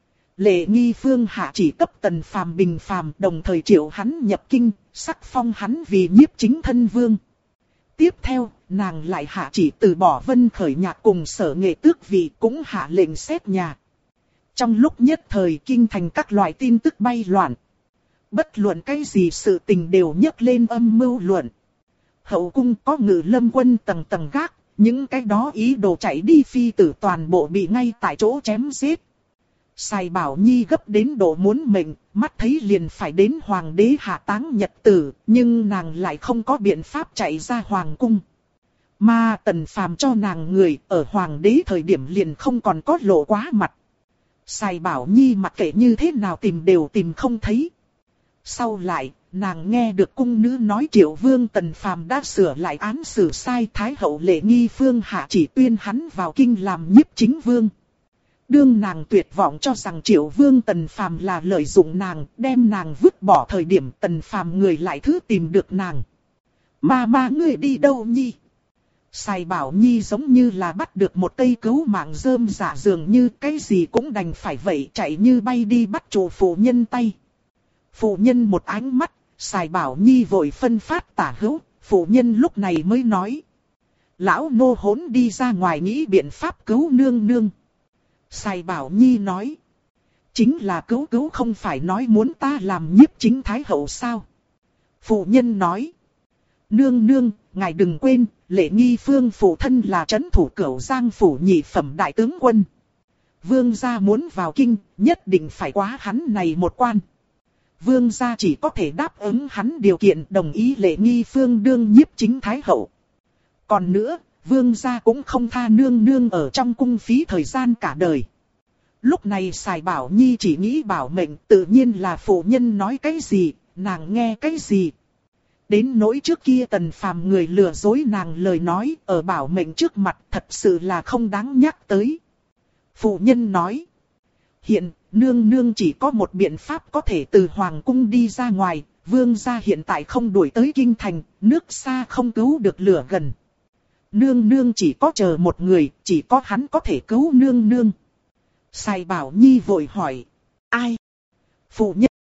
Lệ Nghi Phương hạ chỉ cấp Tần Phàm bình phàm, đồng thời triệu hắn nhập kinh, sắc phong hắn vì nhiếp chính thân vương. Tiếp theo, nàng lại hạ chỉ từ bỏ Vân khởi nhạc cùng Sở Nghệ tước vị, cũng hạ lệnh xét nhà. Trong lúc nhất thời kinh thành các loại tin tức bay loạn. Bất luận cái gì sự tình đều nhấc lên âm mưu luận. Hậu cung có ngự lâm quân tầng tầng gác, những cái đó ý đồ chạy đi phi tử toàn bộ bị ngay tại chỗ chém giết. Sài Bảo Nhi gấp đến độ muốn mệnh, mắt thấy liền phải đến hoàng đế hạ táng nhật tử, nhưng nàng lại không có biện pháp chạy ra hoàng cung. Mà Tần Phàm cho nàng người ở hoàng đế thời điểm liền không còn có lộ quá mặt. Sài Bảo Nhi mặc kệ như thế nào tìm đều tìm không thấy. Sau lại, nàng nghe được cung nữ nói Triệu Vương Tần Phàm đã sửa lại án xử sai, Thái Hậu Lệ Nghi Phương hạ chỉ tuyên hắn vào kinh làm nhiếp chính vương. Đương nàng tuyệt vọng cho rằng Triệu Vương Tần Phàm là lợi dụng nàng, đem nàng vứt bỏ thời điểm Tần Phàm người lại thứ tìm được nàng. Mà ngươi đi đâu nhi? Sài Bảo Nhi giống như là bắt được một cây cứu mạng rơm dạ dường như cái gì cũng đành phải vậy, chạy như bay đi bắt chủ phụ nhân tay. Phụ nhân một ánh mắt, Sài Bảo Nhi vội phân phát tả hữu, phụ nhân lúc này mới nói. Lão nô hỗn đi ra ngoài nghĩ biện pháp cứu nương nương. Sài Bảo Nhi nói. Chính là cứu không phải nói muốn ta làm nhiếp chính thái hậu sao? Phụ nhân nói. Nương nương, ngài đừng quên, Lệ Nghi Phương phụ thân là trấn thủ Cửu Giang phủ nhị phẩm đại tướng quân. Vương gia muốn vào kinh, nhất định phải quá hắn này một quan. Vương gia chỉ có thể đáp ứng hắn điều kiện đồng ý Lệ Nghi Phương đương nhiếp chính thái hậu. Còn nữa, vương gia cũng không tha nương nương ở trong cung phí thời gian cả đời. Lúc này Sài Bảo Nhi chỉ nghĩ bảo mệnh, tự nhiên là phụ nhân nói cái gì, nàng nghe cái gì. Đến nỗi trước kia Tần Phàm người lừa dối nàng lời nói ở bảo mệnh trước mặt thật sự là không đáng nhắc tới. Phụ nhân nói. Hiện, nương nương chỉ có một biện pháp có thể từ hoàng cung đi ra ngoài, vương gia hiện tại không đuổi tới kinh thành, nước xa không cứu được lửa gần. Nương nương chỉ có chờ một người, chỉ có hắn có thể cứu nương nương. Sài Bảo Nhi vội hỏi. Ai? Phụ nhân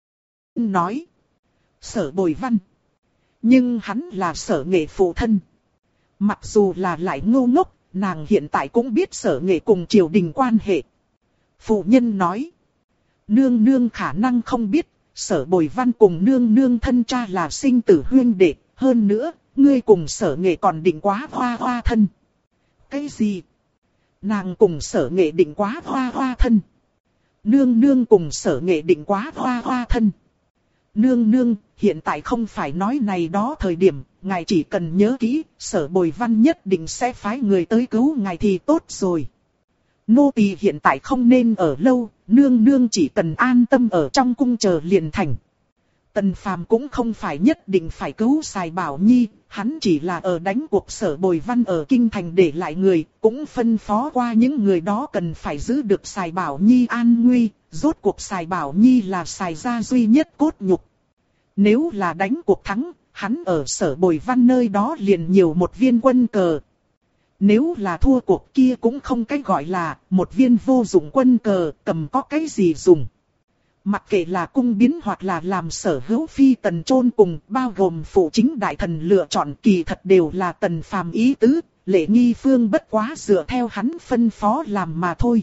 nói. Sở Bồi Văn. Nhưng hắn là Sở Nghệ phụ thân. Mặc dù là lại ngu ngốc, nàng hiện tại cũng biết Sở Nghệ cùng triều đình quan hệ. Phụ nhân nói. Nương nương khả năng không biết, Sở Bồi Văn cùng nương nương thân cha là sinh tử huynh đệ. Hơn nữa, ngươi cùng Sở Nghệ còn định quá hoa hoa thân. Cái gì? Nàng cùng Sở Nghệ định quá hoa hoa thân. Nương nương cùng Sở Nghệ định quá hoa hoa thân. Nương nương, hiện tại không phải nói này đó thời điểm, ngài chỉ cần nhớ kỹ, Sở Bồi Văn nhất định sẽ phái người tới cứu ngài thì tốt rồi. Nô tỳ hiện tại không nên ở lâu, nương nương chỉ cần an tâm ở trong cung chờ liền thành. Tần Phàm cũng không phải nhất định phải cứu Sài Bảo Nhi, hắn chỉ là ở đánh cuộc Sở Bồi Văn ở kinh thành để lại người, cũng phân phó qua những người đó cần phải giữ được Sài Bảo Nhi an nguy, rốt cuộc Sài Bảo Nhi là Sài gia duy nhất cốt nhục. Nếu là đánh cuộc thắng, hắn ở Sở Bồi Văn nơi đó liền nhiều một viên quân cờ. Nếu là thua cuộc kia cũng không cách gọi là một viên vô dụng quân cờ, cầm có cái gì dùng. Mặc kệ là cung biến hoặc là làm Sở Hữu Phi Tần chôn cùng, bao gồm phụ chính đại thần lựa chọn kỳ thật đều là Tần Phàm ý tứ, Lệ Nghi Phương bất quá dựa theo hắn phân phó làm mà thôi.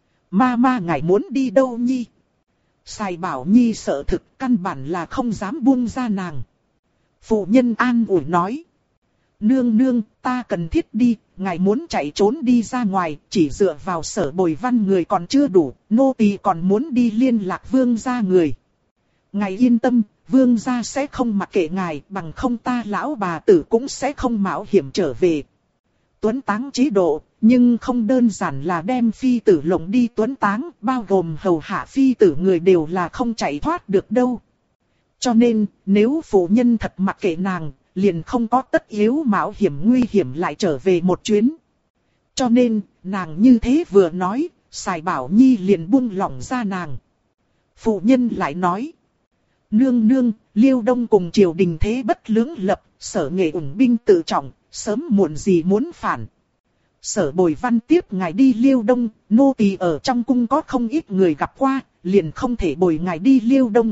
Ma ngài muốn đi đâu nhi? Sài Bảo Nhi sợ thực, căn bản là không dám buông ra nàng. Phụ nhân an ủi nói. Nương nương, ta cần thiết đi, ngài muốn chạy trốn đi ra ngoài, chỉ dựa vào Sở Bồi Văn người còn chưa đủ, nô tỳ còn muốn đi liên lạc vương gia người. Ngài yên tâm, vương gia sẽ không mặc kệ ngài, bằng không ta lão bà tử cũng sẽ không mạo hiểm trở về. Tuấn táng chế độ, nhưng không đơn giản là đem phi tử lộng đi tuấn táng, bao gồm hầu hạ phi tử người đều là không chạy thoát được đâu. Cho nên, nếu phụ nhân thật mặc kệ nàng, liền không có tất yếu mạo hiểm nguy hiểm lại trở về một chuyến. Cho nên, nàng như thế vừa nói, Sài Bảo Nhi liền buông lỏng ra nàng. Phụ nhân lại nói. Nương nương, Liêu Đông cùng triều đình thế bất lưỡng lập, Sở Nghệ ủng binh tự trọng, sớm muộn gì muốn phản. Sở Bồi Văn tiếp ngài đi Liêu Đông, nô tỳ ở trong cung có không ít người gặp qua, liền không thể bồi ngài đi Liêu Đông.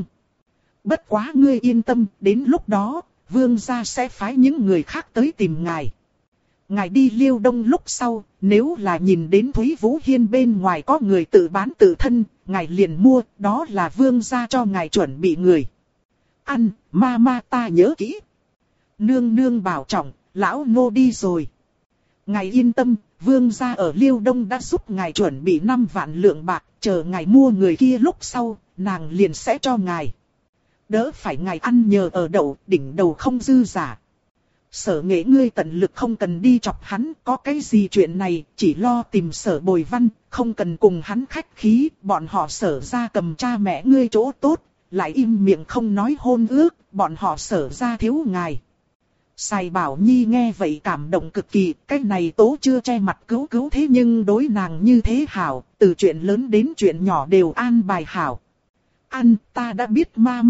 Bất quá ngươi yên tâm, đến lúc đó, vương gia sẽ phái những người khác tới tìm ngài. Ngài đi Liêu Đông lúc sau, nếu là nhìn đến Thúy Vũ Hiên bên ngoài có người tự bán tự thân, ngài liền mua, đó là vương gia cho ngài chuẩn bị người. Ăn, ma ta nhớ kỹ. Nương nương bảo trọng, lão nô đi rồi. Ngài yên tâm, vương gia ở Liêu Đông đã giúp ngài chuẩn bị 5 vạn lượng bạc, chờ ngài mua người kia lúc sau, nàng liền sẽ cho ngài. Đỡ phải ngài ăn nhờ ở đậu, đỉnh đầu không dư giả. Sở Nghệ ngươi tận lực không cần đi chọc hắn, có cái gì chuyện này, chỉ lo tìm Sở Bồi Văn, không cần cùng hắn khách khí, bọn họ Sở ra cầm cha mẹ ngươi chỗ tốt, lại im miệng không nói hôn ước, bọn họ Sở ra thiếu ngài. Sài Bảo Nhi nghe vậy cảm động cực kỳ, cái này tố chưa che mặt cứu thế nhưng đối nàng như thế hảo, từ chuyện lớn đến chuyện nhỏ đều an bài hảo. Ăn, ta đã biết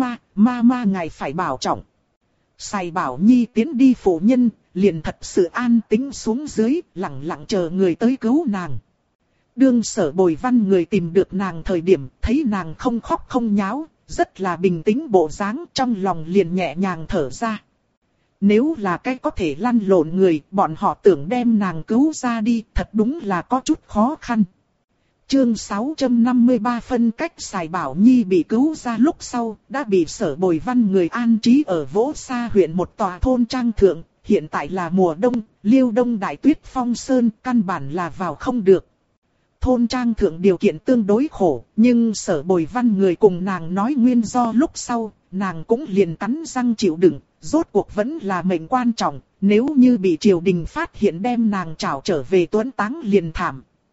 ma ngài phải bảo trọng. Sài Bảo Nhi tiến đi phụ nhân, liền thật sự an tĩnh xuống dưới, lặng lặng chờ người tới cứu nàng. Đương Sở Bồi Văn người tìm được nàng thời điểm, thấy nàng không khóc không nháo, rất là bình tĩnh bộ dáng, trong lòng liền nhẹ nhàng thở ra. Nếu là cái có thể lăn lộn người, bọn họ tưởng đem nàng cứu ra đi, thật đúng là có chút khó khăn. Chương 653 phân cách. Sài Bảo Nhi bị cứu ra lúc sau, đã bị Sở Bồi Văn người an trí ở Vỗ Sa huyện một tòa thôn trang thượng, hiện tại là mùa đông, Liêu Đông đại tuyết phong sơn, căn bản là vào không được. Thôn trang thượng điều kiện tương đối khổ, nhưng Sở Bồi Văn người cùng nàng nói nguyên do lúc sau, nàng cũng liền cắn răng chịu đựng, rốt cuộc vẫn là mệnh quan trọng, nếu như bị triều đình phát hiện đem nàng trảo trở về tuấn táng liền thảm.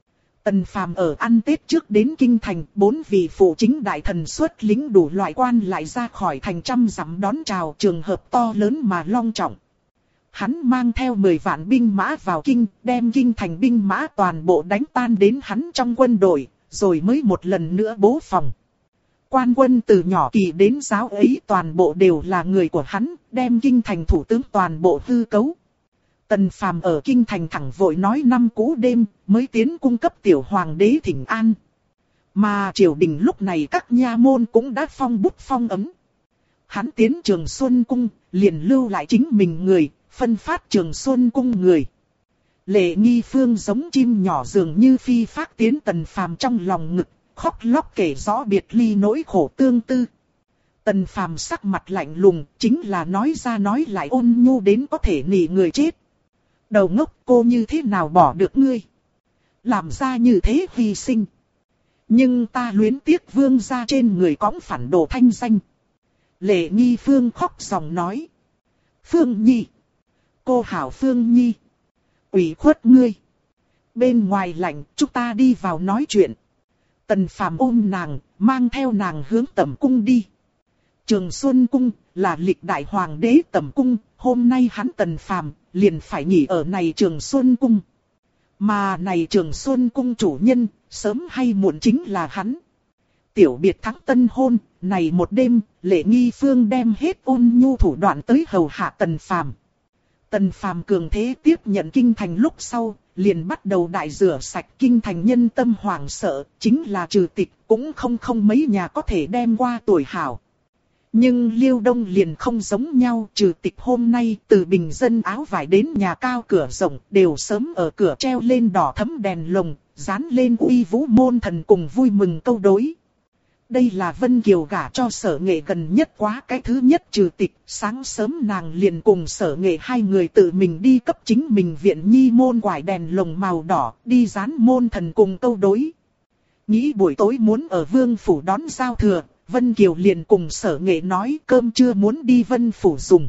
Tần Phàm ở ăn Tết trước đến kinh thành, 4 vị phụ chính đại thần xuất lính đủ loại quan lại ra khỏi thành trăm dặm đón chào, trường hợp to lớn mà long trọng. Hắn mang theo 10 vạn binh mã vào kinh, đem kinh thành binh mã toàn bộ đánh tan đến hắn trong quân đội, rồi mới một lần nữa bố phòng. Quan quân từ nhỏ kỳ đến giáo ấy toàn bộ đều là người của hắn, đem kinh thành thủ tướng toàn bộ hư cấu. Tần Phàm ở kinh thành thẳng vội nói năm cũ đêm, mới tiến cung cấp tiểu hoàng đế thỉnh an. Mà triều đình lúc này các nha môn cũng đã phong bút phong ấm. Hắn tiến Trường Xuân cung, liền lưu lại chính mình người, phân phát Trường Xuân cung người. Lệ Nghi Phương giống chim nhỏ dường như phi phác tiến Tần Phàm trong lòng ngực, khóc lóc kể rõ biệt ly nỗi khổ tương tư. Tần Phàm sắc mặt lạnh lùng, chính là nói ra nói lại ôn nhu đến có thể nỉ người chết. Đầu ngốc, cô như thế nào bỏ được ngươi? Làm ra như thế hy sinh. Nhưng ta luyến tiếc vương gia trên người cõng phản đồ thanh danh. Lệ Nghi Phương khóc ròng nói. Phương Nhi. Cô hảo Phương Nhi. Ủy khuất ngươi. Bên ngoài lạnh, chúng ta đi vào nói chuyện. Tần Phàm ôm nàng, mang theo nàng hướng tẩm cung đi. Trường Xuân cung là lịch đại hoàng đế tẩm cung, hôm nay hắn Tần Phàm liền phải nghỉ ở này Trường Xuân cung. Mà này Trường Xuân cung chủ nhân, sớm hay muộn chính là hắn. Tiểu biệt thắng tân hôn, này một đêm, Lệ Nghi Phương đem hết ôn nhu thủ đoạn tới hầu hạ Tần Phàm. Tần Phàm cường thế tiếp nhận kinh thành lúc sau, liền bắt đầu đại rửa sạch kinh thành nhân tâm hoảng sợ, chính là trừ tịch cũng không mấy nhà có thể đem qua tuổi hảo. Nhưng Liêu Đông liền không giống nhau, trừ tịch hôm nay từ bình dân áo vải đến nhà cao cửa rộng đều sớm ở cửa treo lên đỏ thẫm đèn lồng, dán lên uy vũ môn thần cùng vui mừng câu đối. Đây là Vân Kiều gả cho Sở Nghệ gần nhất quá cái thứ nhất trừ tịch, sáng sớm nàng liền cùng Sở Nghệ hai người tự mình đi cấp chính mình viện nhi môn quải đèn lồng màu đỏ, đi dán môn thần cùng câu đối. Nghĩ buổi tối muốn ở Vương Phủ đón giao thừa, Vân Kiều liền cùng Sở Nghệ nói cơm trưa muốn đi Vân Phủ dùng.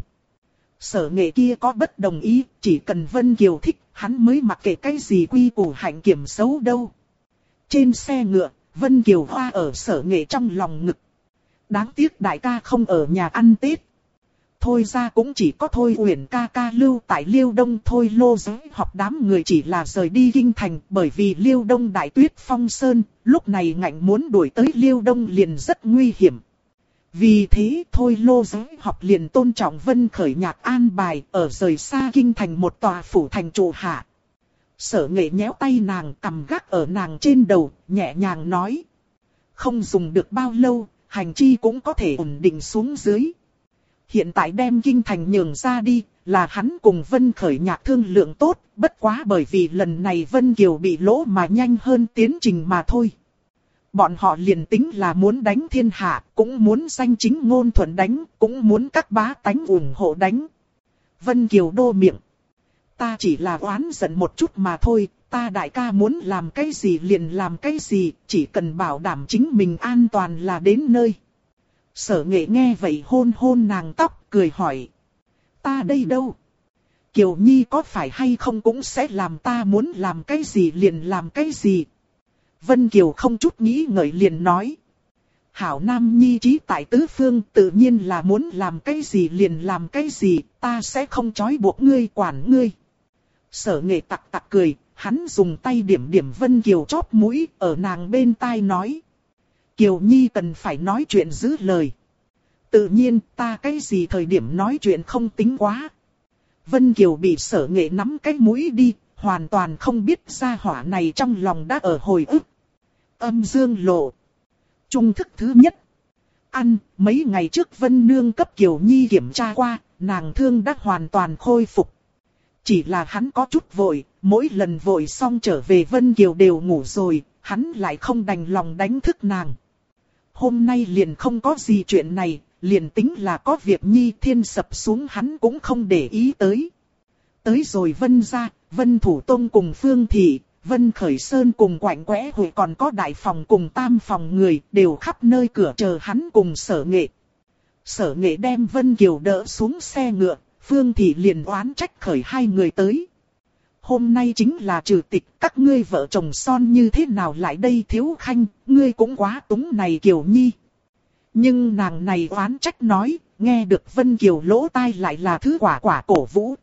Sở Nghệ kia có bất đồng ý, chỉ cần Vân Kiều thích, hắn mới mặc kệ cái gì quy củ hạnh kiểm xấu đâu. Trên xe ngựa, Vân Kiều hoa ở Sở Nghệ trong lòng ngực. Đáng tiếc đại ca không ở nhà ăn Tết. Thôi ra cũng chỉ có Thôi Uyển ca ca lưu tại Liêu Đông, Thôi Lô Giới học đám người chỉ là rời đi kinh thành, bởi vì Liêu Đông đại tuyết phong sơn, lúc này ngạnh muốn đuổi tới Liêu Đông liền rất nguy hiểm. Vì thế Thôi Lô Giới học liền tôn trọng Vân Khởi Nhạc an bài ở rời xa kinh thành một tòa phủ thành trụ hạ. Sở Nghệ nhéo tay nàng cầm gác ở nàng trên đầu, nhẹ nhàng nói. Không dùng được bao lâu, hành chi cũng có thể ổn định xuống dưới. Hiện tại đem kinh thành nhường ra đi, là hắn cùng Vân Khởi Nhạc thương lượng tốt, bất quá bởi vì lần này Vân Kiều bị lỗ mà nhanh hơn tiến trình mà thôi. Bọn họ liền tính là muốn đánh thiên hạ, cũng muốn danh chính ngôn thuận đánh, cũng muốn các bá tánh ủng hộ đánh. Vân Kiều đô miệng. Ta chỉ là oán giận một chút mà thôi, ta đại ca muốn làm cái gì liền làm cái gì, chỉ cần bảo đảm chính mình an toàn là đến nơi. Sở Nghệ nghe vậy hôn hôn nàng tóc, cười hỏi. Ta đây đâu? Kiều Nhi có phải hay không cũng sẽ làm ta muốn làm cái gì liền làm cái gì. Vân Kiều không chút nghĩ ngợi liền nói. Hảo Nam Nhi trí tại tứ phương tự nhiên là muốn làm cái gì liền làm cái gì, ta sẽ không trói buộc ngươi quản ngươi. Sở Nghệ tặc tặc cười, hắn dùng tay điểm điểm Vân Kiều chóp mũi ở nàng bên tai nói. Kiều Nhi cần phải nói chuyện giữ lời. Tự nhiên ta cái gì thời điểm nói chuyện không tính quá. Vân Kiều bị Sở Nghệ nắm cái mũi đi, hoàn toàn không biết gia hỏa này trong lòng đã ở hồi ức. Âm dương lộ. Trung thức thứ nhất. Ăn, mấy ngày trước Vân Nương cấp Kiều Nhi kiểm tra qua, nàng thương đã hoàn toàn khôi phục. Chỉ là hắn có chút vội, mỗi lần vội xong trở về Vân Kiều đều ngủ rồi, hắn lại không đành lòng đánh thức nàng. Hôm nay liền không có gì chuyện này, liền tính là có việc Nhi Thiên sập xuống hắn cũng không để ý tới. Tới rồi Vân gia, Vân Thủ Tông cùng Phương Thị, Vân Khởi Sơn cùng Quạnh Quẽ Hội còn có đại phòng cùng tam phòng người đều khắp nơi cửa chờ hắn cùng Sở Nghệ. Sở Nghệ đem Vân Kiều đỡ xuống xe ngựa, Phương Thị liền oán trách Khởi hai người tới. hôm nay chính là trừ tịch, các ngươi vợ chồng son như thế nào lại đây Thiếu Khanh, ngươi cũng quá túng này Kiều Nhi. Nhưng nàng này oán trách nói, nghe được Vân Kiều lỗ tai lại là thứ quả cổ vũ.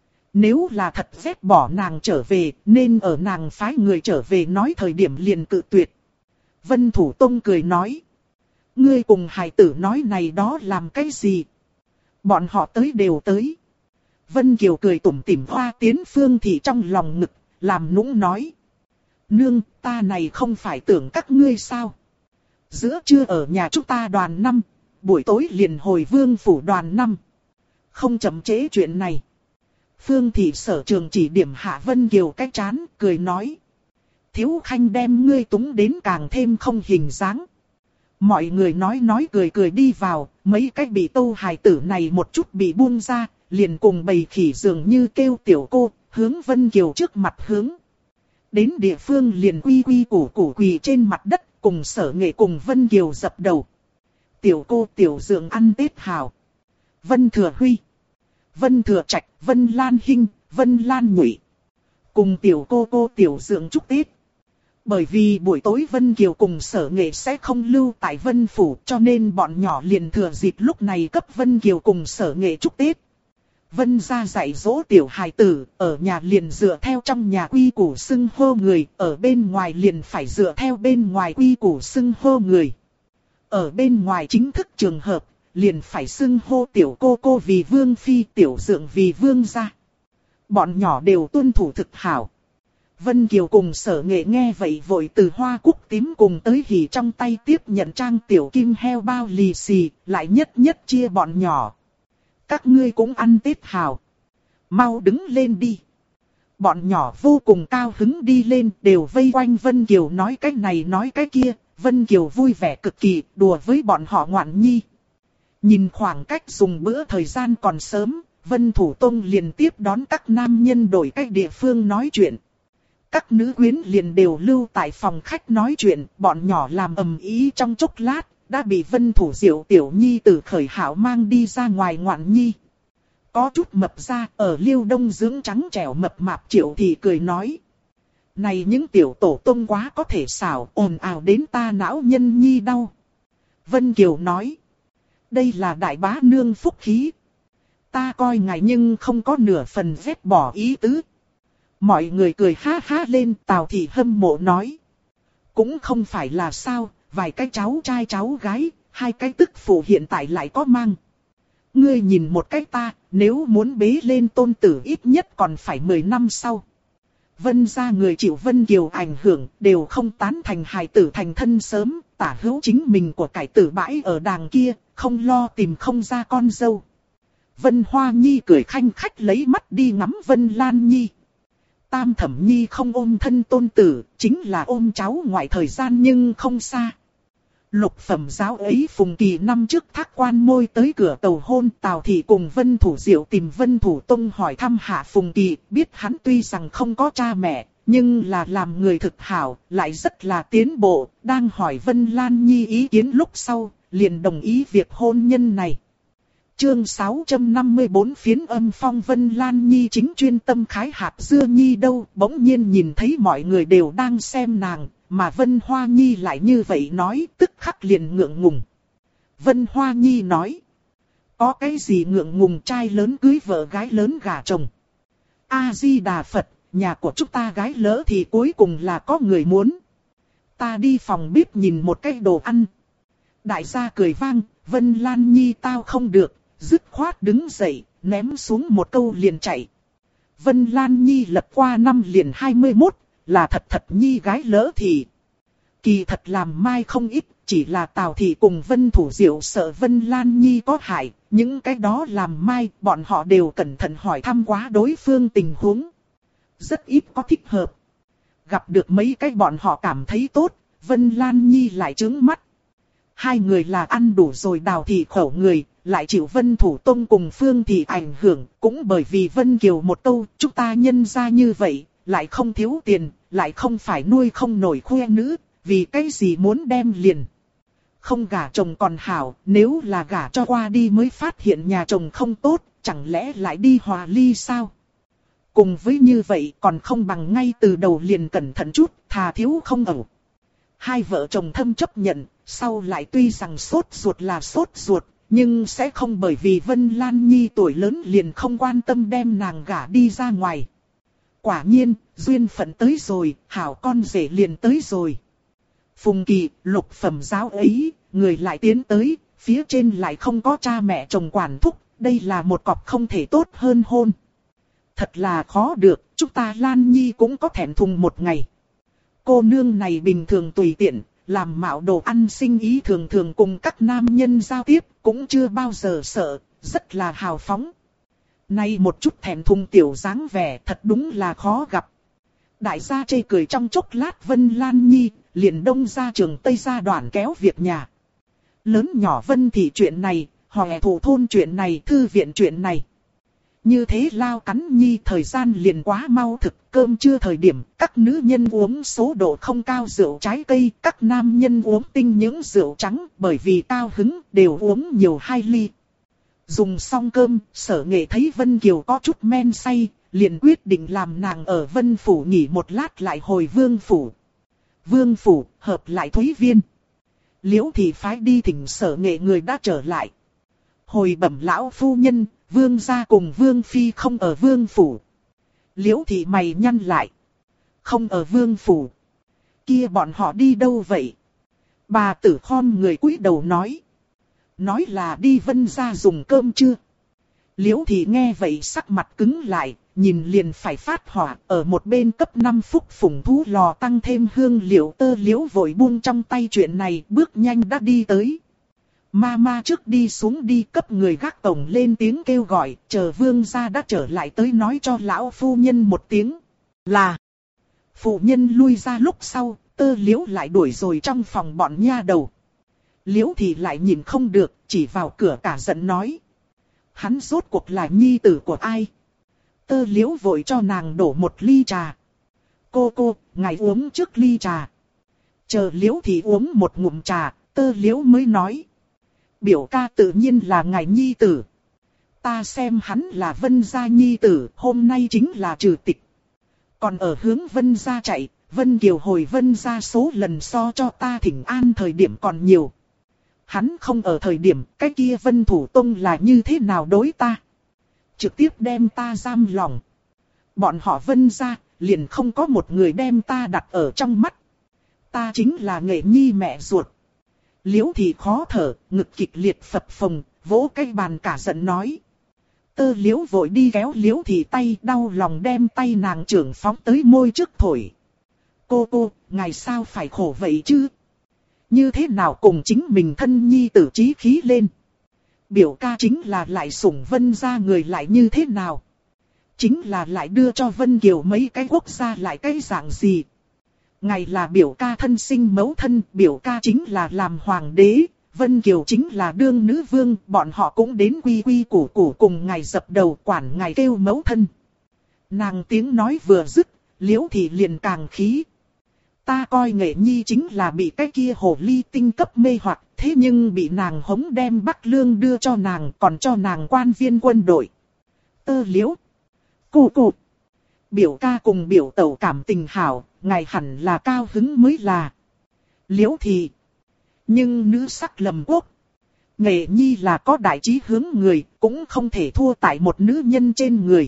Nếu là thật ghét bỏ nàng trở về, nên ở nàng phái người trở về nói thời điểm liền cự tuyệt. Vân Thủ Tông cười nói. Ngươi cùng hài tử nói này đó làm cái gì? Bọn họ tới đều tới. Vân Kiều cười tủm tỉm hoa tiến Phương Thị trong lòng ngực, làm nũng nói. Nương, ta này không phải tưởng các ngươi sao? Giữa trưa ở nhà chúng ta đoàn 5, buổi tối liền hồi Vương phủ đoàn 5. Không chậm trễ chuyện này. Phương Thị sở trường chỉ điểm hạ Vân Kiều cái chán, cười nói. Thiếu Khanh đem ngươi túng đến càng thêm không hình dáng. Mọi người nói cười đi vào, mấy cái bị tâu hài tử này một chút bị buông ra, liền cùng bầy khỉ dường như kêu tiểu cô, hướng Vân Kiều trước mặt hướng. Đến địa phương liền quy củ quỳ trên mặt đất, cùng Sở Nghệ cùng Vân Kiều dập đầu. Tiểu cô tiểu dượng ăn Tết hào. Vân Thừa Huy, Vân Thừa Trạch, Vân Lan Hinh, Vân Lan Nhụy. Cùng tiểu cô tiểu dượng chúc Tết. Bởi vì buổi tối Vân Kiều cùng Sở Nghệ sẽ không lưu tại Vân Phủ, cho nên bọn nhỏ liền thừa dịp lúc này cấp Vân Kiều cùng Sở Nghệ chúc Tết. Vân gia dạy dỗ tiểu hài tử, ở nhà liền dựa theo trong nhà quy củ xưng hô người, ở bên ngoài liền phải dựa theo bên ngoài quy củ xưng hô người. Ở bên ngoài chính thức trường hợp, liền phải xưng hô tiểu cô vì vương phi, tiểu dượng vì vương gia. Bọn nhỏ đều tuân thủ thực hảo. Vân Kiều cùng Sở Nghệ nghe vậy vội từ hoa cúc tím cùng tới hỉ trong tay tiếp nhận trang tiểu kim heo bao lì xì, lại nhất chia bọn nhỏ. Các ngươi cũng ăn Tết hào. Mau đứng lên đi. Bọn nhỏ vô cùng cao hứng đi lên, đều vây quanh Vân Kiều nói cái này nói cái kia. Vân Kiều vui vẻ cực kỳ, đùa với bọn họ ngoạn nhi. Nhìn khoảng cách dùng bữa thời gian còn sớm, Vân Thủ Tông liền tiếp đón các nam nhân đổi cách địa phương nói chuyện. Các nữ quyến liền đều lưu tại phòng khách nói chuyện, bọn nhỏ làm ầm ĩ trong chốc lát, đã bị Vân Thủ Diệu tiểu nhi từ khởi hảo mang đi ra ngoài ngoạn nhi. Có chút mập ra, ở Liêu Đông dưỡng trắng trẻo mập mạp Triệu thì cười nói. Này những tiểu tổ tông quá có thể xảo, ồn ào đến ta não nhân nhi đau. Vân Kiều nói. Đây là đại bá nương phúc khí. Ta coi ngài nhưng không có nửa phần vết bỏ ý tứ. Mọi người cười ha ha lên, Tào Thị hâm mộ nói. Cũng không phải là sao, vài cái cháu trai cháu gái, hai cái tức phụ hiện tại lại có mang. Ngươi nhìn một cái ta, nếu muốn bế lên tôn tử ít nhất còn phải 10 năm sau. Vân gia người chịu Vân Kiều ảnh hưởng, đều không tán thành hài tử thành thân sớm, tả hữu chính mình của cải tử bãi ở đàng kia, không lo tìm không ra con dâu. Vân Hoa Nhi cười khanh khách lấy mắt đi ngắm Vân Lan Nhi. Tam Thẩm Nhi không ôm thân tôn tử, chính là ôm cháu ngoại thời gian nhưng không xa. Lục phẩm giáo ấy Phùng Kỳ năm trước thác quan môi tới cửa tàu hôn, Tào Thị cùng Vân Thủ Diệu tìm Vân Thủ Tông hỏi thăm hạ Phùng Kỳ, biết hắn tuy rằng không có cha mẹ, nhưng là làm người thực hảo, lại rất là tiến bộ, đang hỏi Vân Lan Nhi ý kiến lúc sau, liền đồng ý việc hôn nhân này. Chương 654 phiến âm phong Vân Lan Nhi chính chuyên tâm khái hạt dưa nhi đâu, bỗng nhiên nhìn thấy mọi người đều đang xem nàng, mà Vân Hoa Nhi lại như vậy nói, tức khắc liền ngượng ngùng. Vân Hoa Nhi nói, có cái gì ngượng ngùng, trai lớn cưới vợ gái lớn gả chồng. A-di-đà Phật, nhà của chúng ta gái lỡ thì cuối cùng là có người muốn. Ta đi phòng bếp nhìn một cái đồ ăn. Đại gia cười vang, Vân Lan Nhi tao không được. Dứt khoát đứng dậy, ném xuống một câu liền chạy. Vân Lan Nhi lập qua năm liền 21, là thật Nhi gái lỡ thì. Kỳ thật làm mai không ít, chỉ là Tào Thị cùng Vân Thủ Diệu sợ Vân Lan Nhi có hại. Những cái đó làm mai, bọn họ đều cẩn thận hỏi thăm quá đối phương tình huống. Rất ít có thích hợp. Gặp được mấy cái bọn họ cảm thấy tốt, Vân Lan Nhi lại trướng mắt. Hai người là ăn đủ rồi Đào Thị khẩu người, lại chịu Vân Thủ Tông cùng Phương Thị ảnh hưởng, cũng bởi vì Vân Kiều một câu, chúng ta nhân ra như vậy, lại không thiếu tiền, lại không phải nuôi không nổi khoe nữ, vì cái gì muốn đem liền. Không gả chồng còn hảo, nếu là gả cho qua đi mới phát hiện nhà chồng không tốt, chẳng lẽ lại đi hòa ly sao? Cùng với như vậy còn không bằng ngay từ đầu liền cẩn thận chút, thà thiếu không ẩu. Hai vợ chồng thâm chấp nhận, sau lại tuy rằng sốt ruột là sốt ruột, nhưng sẽ không bởi vì Vân Lan Nhi tuổi lớn liền không quan tâm đem nàng gả đi ra ngoài. Quả nhiên, duyên phận tới rồi, hảo con rể liền tới rồi. Phùng Kỳ, lục phẩm giáo ấy, người lại tiến tới, phía trên lại không có cha mẹ chồng quản thúc, đây là một cọc không thể tốt hơn hôn. Thật là khó được, chúng ta Lan Nhi cũng có thẹn thùng một ngày. Cô nương này bình thường tùy tiện, làm mạo đồ ăn sinh ý thường thường cùng các nam nhân giao tiếp, cũng chưa bao giờ sợ, rất là hào phóng. Nay một chút thẹn thùng tiểu dáng vẻ thật đúng là khó gặp. Đại gia chê cười trong chốc lát Vân Lan Nhi, liền đông ra trường Tây ra đoạn kéo việc nhà. Lớn nhỏ Vân thị chuyện này, hòe thủ thôn chuyện này, thư viện chuyện này. Như thế lao cắn Nhi thời gian liền quá mau thực, cơm trưa thời điểm, các nữ nhân uống số độ không cao rượu trái cây, các nam nhân uống tinh những rượu trắng, bởi vì cao hứng, đều uống nhiều 2 ly. Dùng xong cơm, Sở Nghệ thấy Vân Kiều có chút men say, liền quyết định làm nàng ở Vân Phủ nghỉ một lát lại hồi Vương Phủ. Vương Phủ, hợp lại Thúy Viên. Liễu Thị phái đi thỉnh Sở Nghệ người đã trở lại. Hồi bẩm lão phu nhân, Vương gia cùng Vương Phi không ở Vương Phủ. Liễu Thị mày nhăn lại. Không ở Vương Phủ. Kia bọn họ đi đâu vậy? Bà tử khom người cúi đầu nói. Nói là đi Vân gia dùng cơm chưa? Liễu Thị nghe vậy sắc mặt cứng lại, nhìn liền phải phát hỏa, ở một bên cấp 5 phúc phùng thú lò tăng thêm hương liệu tơ liễu vội buông trong tay chuyện này, bước nhanh đã đi tới. Ma trước đi xuống đi, cấp người gác cổng lên tiếng kêu gọi, chờ Vương gia đã trở lại tới nói cho lão phu nhân một tiếng. Là, phụ nhân lui ra lúc sau, tơ liễu lại đuổi rồi trong phòng bọn nha đầu. Liễu Thị lại nhìn không được, chỉ vào cửa cả giận nói. Hắn rốt cuộc là nhi tử của ai? Tơ liễu vội cho nàng đổ một ly trà. Cô, ngài uống trước ly trà. Chờ Liễu Thị uống một ngụm trà, tơ liễu mới nói. Biểu ca tự nhiên là ngài nhi tử. Ta xem hắn là Vân gia nhi tử, hôm nay chính là trừ tịch. Còn ở hướng Vân gia chạy, Vân Kiều hồi Vân gia số lần so cho ta thỉnh an thời điểm còn nhiều. Hắn không ở thời điểm, cái kia Vân Thủ Tông là như thế nào đối ta? Trực tiếp đem ta giam lòng. Bọn họ Vân gia, liền không có một người đem ta đặt ở trong mắt. Ta chính là Nghệ Nhi mẹ ruột. Liễu Thị khó thở, ngực kịch liệt phập phồng, vỗ cái bàn cả giận nói. Tơ liễu vội đi kéo Liễu Thị tay, đau lòng đem tay nàng trưởng phóng tới môi trước thổi. Cô, ngài sao phải khổ vậy chứ? Như thế nào cùng chính mình thân nhi tử chí khí lên? Biểu ca chính là lại sủng Vân gia người lại như thế nào? Chính là lại đưa cho Vân Kiều mấy cái quốc gia lại cái dạng gì? Ngài là biểu ca thân sinh mẫu thân, biểu ca chính là làm hoàng đế, Vân Kiều chính là đương nữ vương, bọn họ cũng đến quy quy củ củ cùng ngài dập đầu quản ngài kêu mẫu thân. Nàng tiếng nói vừa dứt, Liễu Thị liền càng khí. Ta coi Nghệ Nhi chính là bị cái kia hồ ly tinh cấp mê hoặc, thế nhưng bị nàng hống đem Bắc Lương đưa cho nàng, còn cho nàng quan viên quân đội. Tơ liễu. Cụ. Biểu ca cùng biểu tẩu cảm tình hảo, ngài hẳn là cao hứng mới là. Liễu Thị. Nhưng nữ sắc lầm quốc. Nghệ Nhi là có đại chí hướng người, cũng không thể thua tại một nữ nhân trên người.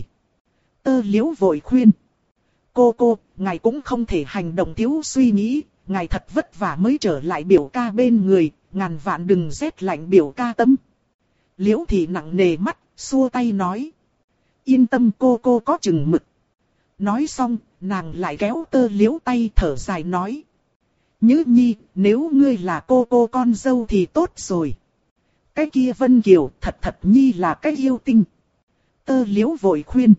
Tơ liễu vội khuyên. Cô, ngài cũng không thể hành động thiếu suy nghĩ, ngài thật vất vả mới trở lại biểu ca bên người, ngàn vạn đừng rét lạnh biểu ca tâm. Liễu Thị nặng nề mắt, xua tay nói. Yên tâm cô có chừng mực. Nói xong, nàng lại kéo tơ liễu tay thở dài nói. Nhứ Nhi, nếu ngươi là cô con dâu thì tốt rồi. Cái kia Vân Kiều thật Nhi là cái yêu tinh. Tơ liễu vội khuyên.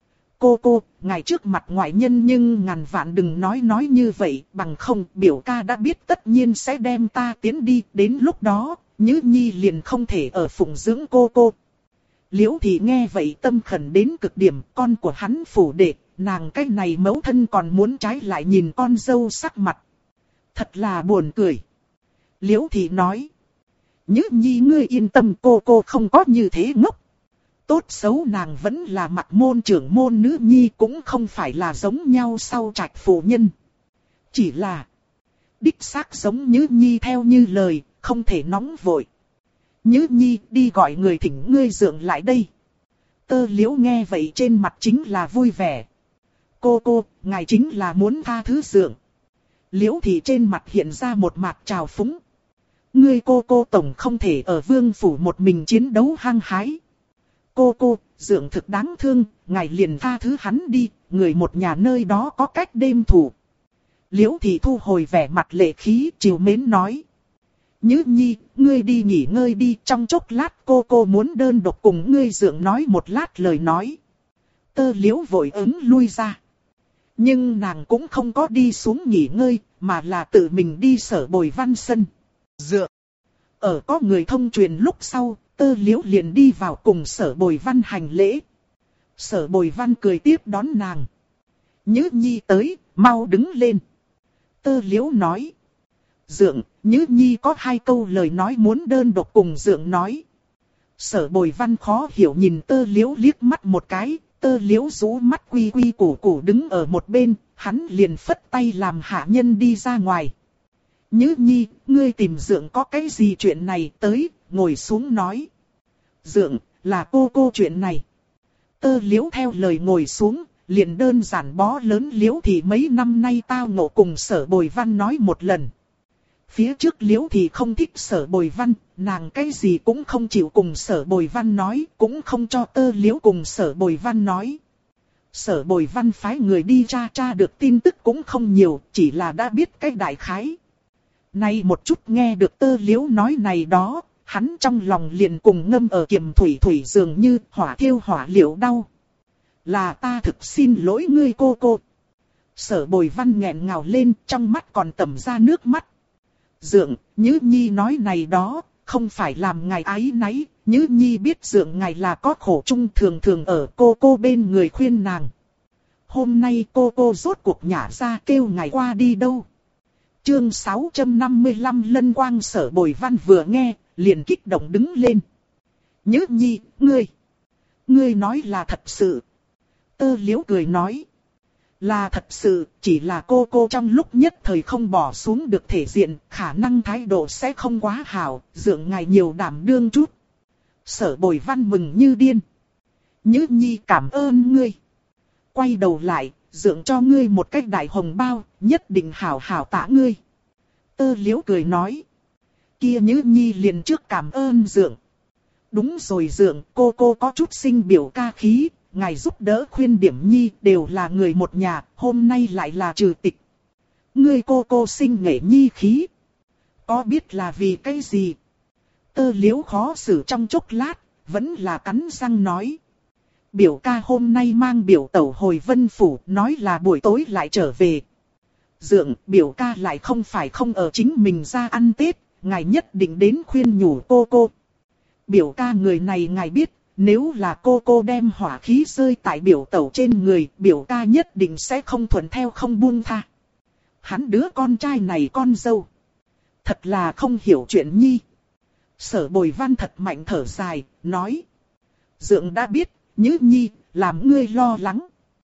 Cô, ngài trước mặt ngoại nhân nhưng ngàn vạn đừng nói như vậy, bằng không biểu ca đã biết tất nhiên sẽ đem ta tiến đi, đến lúc đó, Nhứ Nhi liền không thể ở phụng dưỡng cô. Liễu Thị nghe vậy tâm khẩn đến cực điểm, con của hắn phủ đệ, nàng cái này mẫu thân còn muốn trái lại nhìn con dâu sắc mặt. Thật là buồn cười. Liễu Thị nói. Nhứ Nhi ngươi yên tâm cô không có như thế ngốc. tốt xấu nàng vẫn là mặc môn trưởng môn nữ nhi, cũng không phải là giống nhau sau trạch phụ nhân. Chỉ là đích xác giống Nhữ Nhi theo như lời, không thể nóng vội. Nhữ Nhi, đi gọi người thỉnh ngươi dượng lại đây. Tơ Liễu nghe vậy trên mặt chính là vui vẻ. Cô, ngài chính là muốn tha thứ dượng. Liễu Thị trên mặt hiện ra một mạc trào phúng. Ngươi cô tổng không thể ở vương phủ một mình chiến đấu hăng hái. Cô, dượng thực đáng thương, ngài liền tha thứ hắn đi, người một nhà nơi đó có cách đêm thủ. Liễu Thị thu hồi vẻ mặt lệ khí, trìu mến nói. Nhữ Nhi, ngươi đi nghỉ ngơi đi, trong chốc lát cô muốn đơn độc cùng ngươi dượng nói một lát lời nói. Tơ Liễu vội ứng lui ra. Nhưng nàng cũng không có đi xuống nghỉ ngơi, mà là tự mình đi Sở Bồi Văn sân. Dượng. Ở có người thông truyền lúc sau, Tơ Liễu liền đi vào cùng Sở Bồi Văn hành lễ. Sở Bồi Văn cười tiếp đón nàng. Nhữ Nhi tới, mau đứng lên. Tơ Liễu nói. Dượng, Nhữ Nhi có 2 câu lời nói muốn đơn độc cùng dượng nói. Sở Bồi Văn khó hiểu nhìn Tơ Liễu liếc mắt một cái, Tơ Liễu rũ mắt quy củ đứng ở một bên, hắn liền phất tay làm hạ nhân đi ra ngoài. Nhữ Nhi, ngươi tìm dượng có cái gì chuyện này, tới, ngồi xuống nói. Dượng, là cô chuyện này. Tơ Liễu theo lời ngồi xuống, liền đơn giản bó lớn Liễu Thị mấy năm nay tao ngộ cùng Sở Bồi Văn nói một lần. Phía trước Liễu Thị không thích Sở Bồi Văn, nàng cái gì cũng không chịu cùng Sở Bồi Văn nói, cũng không cho Tơ Liễu cùng Sở Bồi Văn nói. Sở Bồi Văn phái người đi tra được tin tức cũng không nhiều, chỉ là đã biết cái đại khái. Nay một chút nghe được Tơ Liễu nói này đó, hắn trong lòng liền cùng ngâm ở kiềm thủy dường như hỏa thiêu hỏa liệu đau. Là ta thực xin lỗi ngươi cô. Sở Bồi Văn nghẹn ngào lên, trong mắt còn tẩm ra nước mắt. Dượng, Nhữ Nhi nói này đó, không phải làm ngài áy náy, Nhữ Nhi biết dượng ngài là có khổ chung thường ở cô bên người khuyên nàng. Hôm nay cô rốt cuộc nhả ra kêu ngài qua đi đâu. Chương 655 Lân Quang. Sở Bồi Văn vừa nghe, liền kích động đứng lên. Nhữ Nhi, ngươi nói là thật sự. Tơ Liễu cười nói. Là thật sự, chỉ là cô trong lúc nhất thời không bỏ xuống được thể diện, khả năng thái độ sẽ không quá hảo, dượng ngài nhiều đảm đương chút. Sở Bồi Văn mừng như điên. Nhữ Nhi cảm ơn ngươi. Quay đầu lại, dượng cho ngươi một cái đại hồng bao, nhất định hảo tạ ngươi. Tơ Liễu cười nói. Kia Nhữ Nhi liền trước cảm ơn dượng. Đúng rồi dượng, cô có chút sinh biểu ca khí. Ngài giúp đỡ khuyên điểm Nhi đều là người một nhà, hôm nay lại là trừ tịch. Ngươi cô sinh nghệ nhi khí. Có biết là vì cái gì? Tơ Liễu khó xử trong chốc lát, vẫn là cắn răng nói. Biểu ca hôm nay mang biểu tẩu hồi Vân Phủ, nói là buổi tối lại trở về. Dượng, biểu ca lại không phải không ở chính mình ra ăn Tết, ngài nhất định đến khuyên nhủ cô. Biểu ca người này ngài biết. Nếu là cô đem hỏa khí rơi tại biểu tẩu trên người, biểu ca nhất định sẽ không thuận theo không buông tha. Hắn đứa con trai này con dâu. Thật là không hiểu chuyện Nhi. Sở Bồi Văn thật mạnh thở dài, nói. Dượng đã biết, Nhữ Nhi, làm ngươi lo lắng.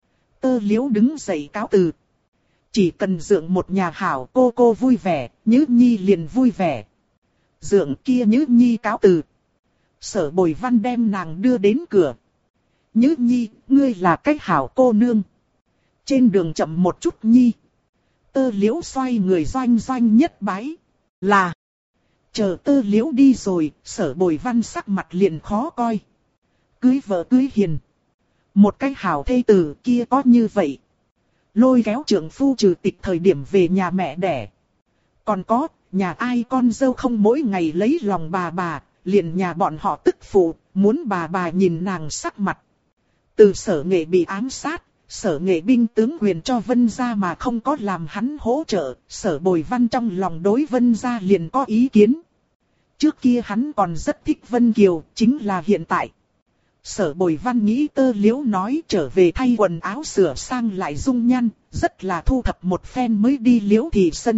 Tơ Liễu đứng dậy cáo từ. Chỉ cần dượng một nhà hảo cô vui vẻ, Nhữ Nhi liền vui vẻ. Dượng kia Nhữ Nhi cáo từ. Sở Bồi Văn đem nàng đưa đến cửa. Nhữ Nhi, ngươi là cái hảo cô nương. Trên đường chậm một chút Nhi. Tơ Liễu xoay người doanh nhất bái. Là. Chờ Tơ Liễu đi rồi, Sở Bồi Văn sắc mặt liền khó coi. Cưới vợ cưới hiền. Một cái hảo thê tử kia có như vậy. Lôi kéo trượng phu trừ tịch thời điểm về nhà mẹ đẻ. Còn có, nhà ai con dâu không mỗi ngày lấy lòng bà. Liền nhà bọn họ tức phụ, muốn bà nhìn nàng sắc mặt. Từ Sở Nghệ bị ám sát, Sở Nghệ binh tướng quyền cho Vân gia mà không có làm hắn hỗ trợ, Sở Bồi Văn trong lòng đối Vân gia liền có ý kiến. Trước kia hắn còn rất thích Vân Kiều, chính là hiện tại. Sở Bồi Văn nghĩ Tơ Liễu nói trở về thay quần áo sửa sang lại dung nhan, rất là thu thập một phen mới đi Liễu Thị sân.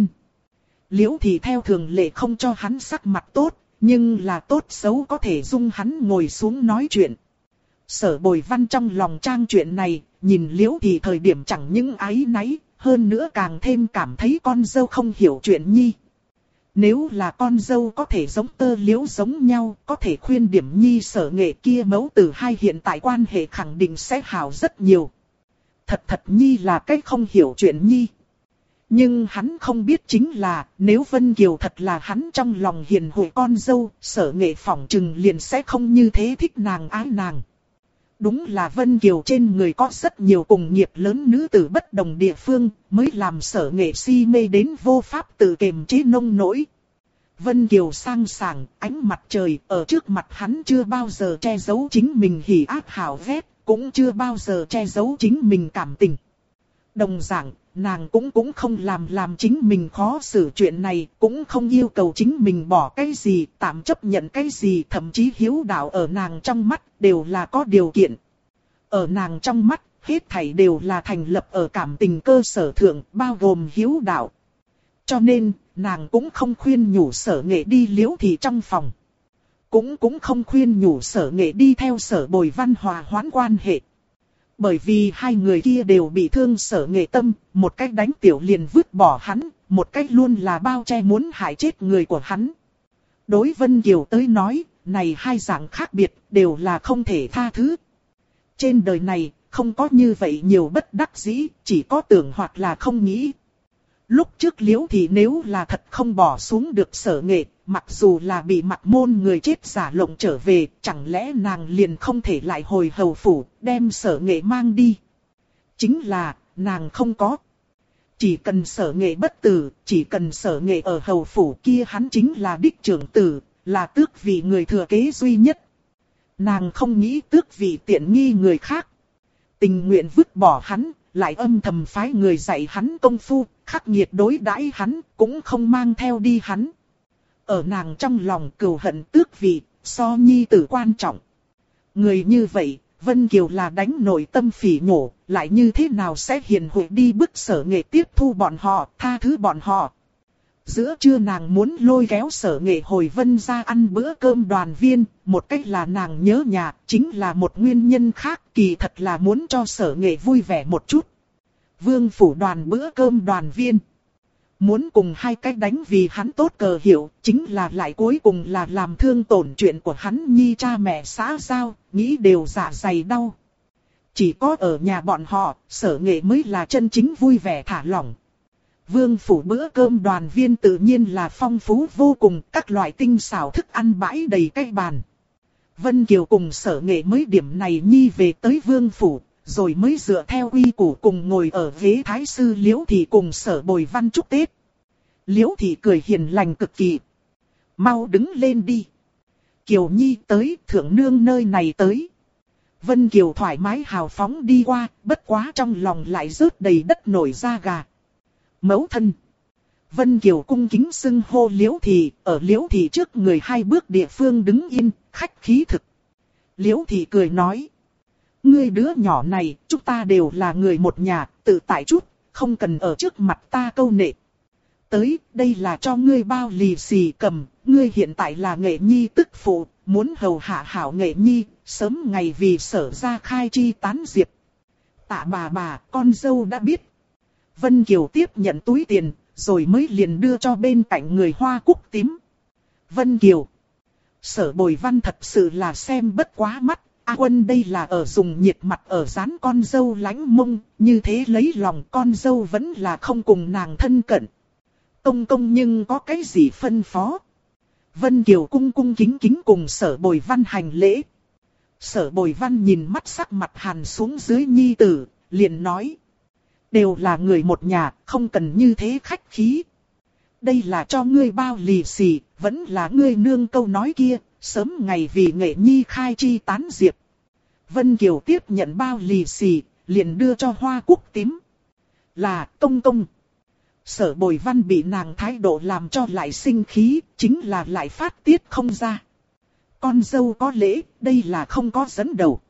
Liễu Thị theo thường lệ không cho hắn sắc mặt tốt. Nhưng là tốt xấu có thể dung hắn ngồi xuống nói chuyện. Sở Bồi Văn trong lòng trang chuyện này, nhìn Liễu Thị thời điểm chẳng những áy náy, hơn nữa càng thêm cảm thấy con dâu không hiểu chuyện nhi. Nếu là con dâu có thể giống Tơ Liễu giống nhau, có thể khuyên điểm nhi Sở Nghệ kia mẫu tử hai hiện tại quan hệ khẳng định sẽ hảo rất nhiều. Thật nhi là cách không hiểu chuyện nhi. Nhưng hắn không biết chính là, nếu Vân Kiều thật là hắn trong lòng hiền huệ con dâu, Sở Nghệ phỏng chừng liền sẽ không như thế thích nàng ái nàng. Đúng là Vân Kiều trên người có rất nhiều cùng nghiệp lớn nữ tử bất đồng địa phương, mới làm Sở Nghệ si mê đến vô pháp tự kiềm chế nông nỗi. Vân Kiều sang sảng, ánh mặt trời ở trước mặt hắn chưa bao giờ che giấu chính mình hỉ ác hảo ghét, cũng chưa bao giờ che giấu chính mình cảm tình. Đồng dạng, nàng cũng không làm chính mình khó xử chuyện này, cũng không yêu cầu chính mình bỏ cái gì, tạm chấp nhận cái gì, thậm chí hiếu đạo ở nàng trong mắt đều là có điều kiện. Ở nàng trong mắt, hết thảy đều là thành lập ở cảm tình cơ sở thượng, bao gồm hiếu đạo. Cho nên, nàng cũng không khuyên nhủ Sở Nghệ đi Liễu Thị trong phòng. Cũng không khuyên nhủ Sở Nghệ đi theo Sở Bồi Văn hòa hoãn quan hệ. Bởi vì hai người kia đều bị thương Sở Nghệ tâm, một cách đánh tiểu liền vứt bỏ hắn, một cách luôn là bao che muốn hại chết người của hắn. Đối Vân Kiều tới nói, này hai dạng khác biệt đều là không thể tha thứ. Trên đời này, không có như vậy nhiều bất đắc dĩ, chỉ có tưởng hoặc là không nghĩ. Lúc trước Liễu Thị nếu là thật không bỏ xuống được Sở Nghệ, mặc dù là bị mặt môn người chết giả lộng trở về, chẳng lẽ nàng liền không thể lại hồi hầu phủ, đem Sở Nghệ mang đi. Chính là, nàng không có. Chỉ cần Sở Nghệ bất tử, chỉ cần Sở Nghệ ở hầu phủ kia hắn chính là đích trưởng tử, là tước vị người thừa kế duy nhất. Nàng không nghĩ tước vị tiện nghi người khác. Tình nguyện vứt bỏ hắn, lại âm thầm phái người dạy hắn công phu, khắc nghiệt đối đãi hắn, cũng không mang theo đi hắn. Ở nàng trong lòng cừu hận tước vị, so nhi tử quan trọng. Người như vậy, Vân Kiều là đánh nội tâm phỉ nhổ, lại như thế nào sẽ hiền huệ đi bức Sở Nghệ tiếp thu bọn họ, tha thứ bọn họ. Giữa trưa nàng muốn lôi kéo Sở Nghệ hồi Vân ra ăn bữa cơm đoàn viên, một cách là nàng nhớ nhà, chính là một nguyên nhân khác, kỳ thật là muốn cho Sở Nghệ vui vẻ một chút. Vương phủ đoàn bữa cơm đoàn viên. Muốn cùng hai cách đánh vì hắn tốt cờ hiệu, chính là lại cuối cùng là làm thương tổn chuyện của hắn nhi cha mẹ xã giao, nghĩ đều dạ dày đau. Chỉ có ở nhà bọn họ, Sở Nghệ mới là chân chính vui vẻ thả lỏng. Vương phủ bữa cơm đoàn viên tự nhiên là phong phú vô cùng, các loại tinh xảo thức ăn bãi đầy cái bàn. Vân Kiều cùng Sở Nghệ mới điểm này nhi về tới vương phủ, rồi mới dựa theo quy củ cùng ngồi ở ghế thái sư Liễu Thị cùng Sở Bồi Văn chúc Tết. Liễu Thị cười hiền lành cực kỳ. Mau đứng lên đi. Kiều Nhi tới, thượng nương nơi này tới. Vân Kiều thoải mái hào phóng đi qua, bất quá trong lòng lại rớt đầy đất nổi da gà. Mẫu thân. Vân Kiều cung kính xưng hô Liễu Thị, ở Liễu Thị trước người hai bước địa phương đứng yên, khách khí thực. Liễu Thị cười nói. Ngươi đứa nhỏ này, chúng ta đều là người một nhà, tự tại chút, không cần ở trước mặt ta câu nệ. Tới, đây là cho ngươi bao lì xì cầm, ngươi hiện tại là Nghệ Nhi tức phụ, muốn hầu hạ hảo Nghệ Nhi, sớm ngày vì Sở ra khai chi tán diệp. Tạ bà, con dâu đã biết. Vân Kiều tiếp nhận túi tiền, rồi mới liền đưa cho bên cạnh người hoa cúc tím. Vân Kiều. Sở Bồi Văn thật sự là xem bất quá mắt. A Quân đây là ở dùng nhiệt mặt ở dán con dâu lánh mông, như thế lấy lòng con dâu vẫn là không cùng nàng thân cận. Công nhưng có cái gì phân phó? Vân Kiều cung kính cùng Sở Bồi Văn hành lễ. Sở Bồi Văn nhìn mắt sắc mặt hàn xuống dưới nhi tử, liền nói. Đều là người một nhà, không cần như thế khách khí. Đây là cho ngươi bao lì xì, vẫn là ngươi nương câu nói kia, sớm ngày vì Nghệ Nhi khai chi tán diệp. Vân Kiều tiếp nhận bao lì xì, liền đưa cho hoa cúc tím. Là công. Sở Bồi Văn bị nàng thái độ làm cho lại sinh khí, chính là lại phát tiết không ra. Con dâu có lễ, đây là không có dẫn đầu.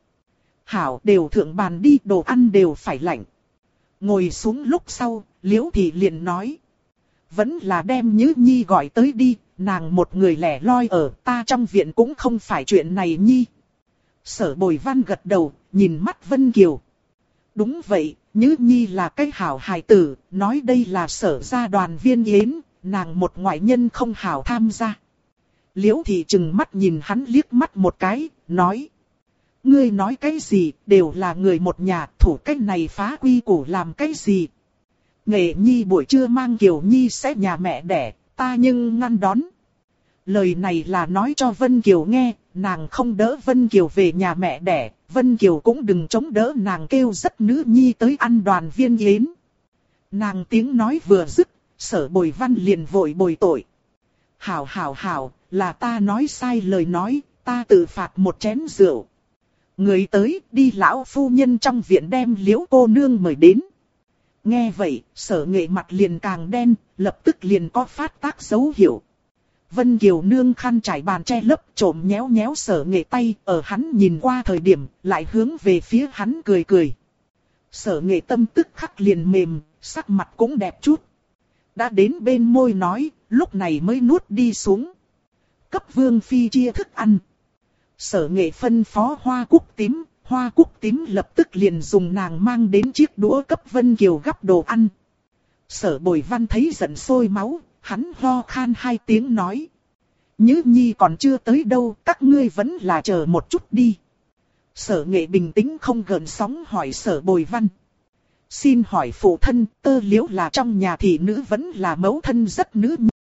Hảo đều thượng bàn đi, đồ ăn đều phải lạnh. Ngồi xuống lúc sau, Liễu Thị liền nói. Vẫn là đem Nhứ Nhi gọi tới đi, nàng một người lẻ loi ở ta trong viện cũng không phải chuyện này nhi. Sở Bồi Văn gật đầu, nhìn mắt Vân Kiều. Đúng vậy, Nhữ Nhi là cái hảo hài tử, nói đây là Sở gia đoàn viên yến, nàng một ngoại nhân không hảo tham gia. Liễu Thị trừng mắt nhìn hắn liếc mắt một cái, nói. Ngươi nói cái gì, đều là người một nhà, thủ cái này phá quy củ làm cái gì. Nghệ Nhi buổi trưa mang Kiều Nhi sẽ nhà mẹ đẻ, ta nhưng ngăn đón. Lời này là nói cho Vân Kiều nghe, nàng không đỡ Vân Kiều về nhà mẹ đẻ, Vân Kiều cũng đừng chống đỡ nàng kêu rất nữ nhi tới ăn đoàn viên yến. Nàng tiếng nói vừa dứt, Sở Bồi Văn liền vội bồi tội. Hảo, là ta nói sai lời nói, ta tự phạt một chén rượu. Người tới, đi lão phu nhân trong viện đem Liễu cô nương mời đến. Nghe vậy, Sở Nghệ mặt liền càng đen, lập tức liền có phát tác dấu hiệu. Vân Kiều nương khăn trải bàn che lấp trộm nhéo nhéo Sở Nghệ tay, ở hắn nhìn qua thời điểm, lại hướng về phía hắn cười cười. Sở Nghệ tâm tức khắc liền mềm, sắc mặt cũng đẹp chút. Đã đến bên môi nói, lúc này mới nuốt đi xuống. Cấp Vương Phi chia thức ăn. Sở Nghệ phân phó Hoa Cúc tím lập tức liền dùng nàng mang đến chiếc đũa cấp Vân Kiều gắp đồ ăn. Sở Bồi Văn thấy giận sôi máu, hắn ho khan hai tiếng nói. Nhữ Nhi còn chưa tới đâu, các ngươi vẫn là chờ một chút đi. Sở Nghệ bình tĩnh không gợn sóng hỏi Sở Bồi Văn. Xin hỏi phụ thân, Tơ Liễu là trong nhà thị nữ vẫn là mẫu thân rất nữ nhi.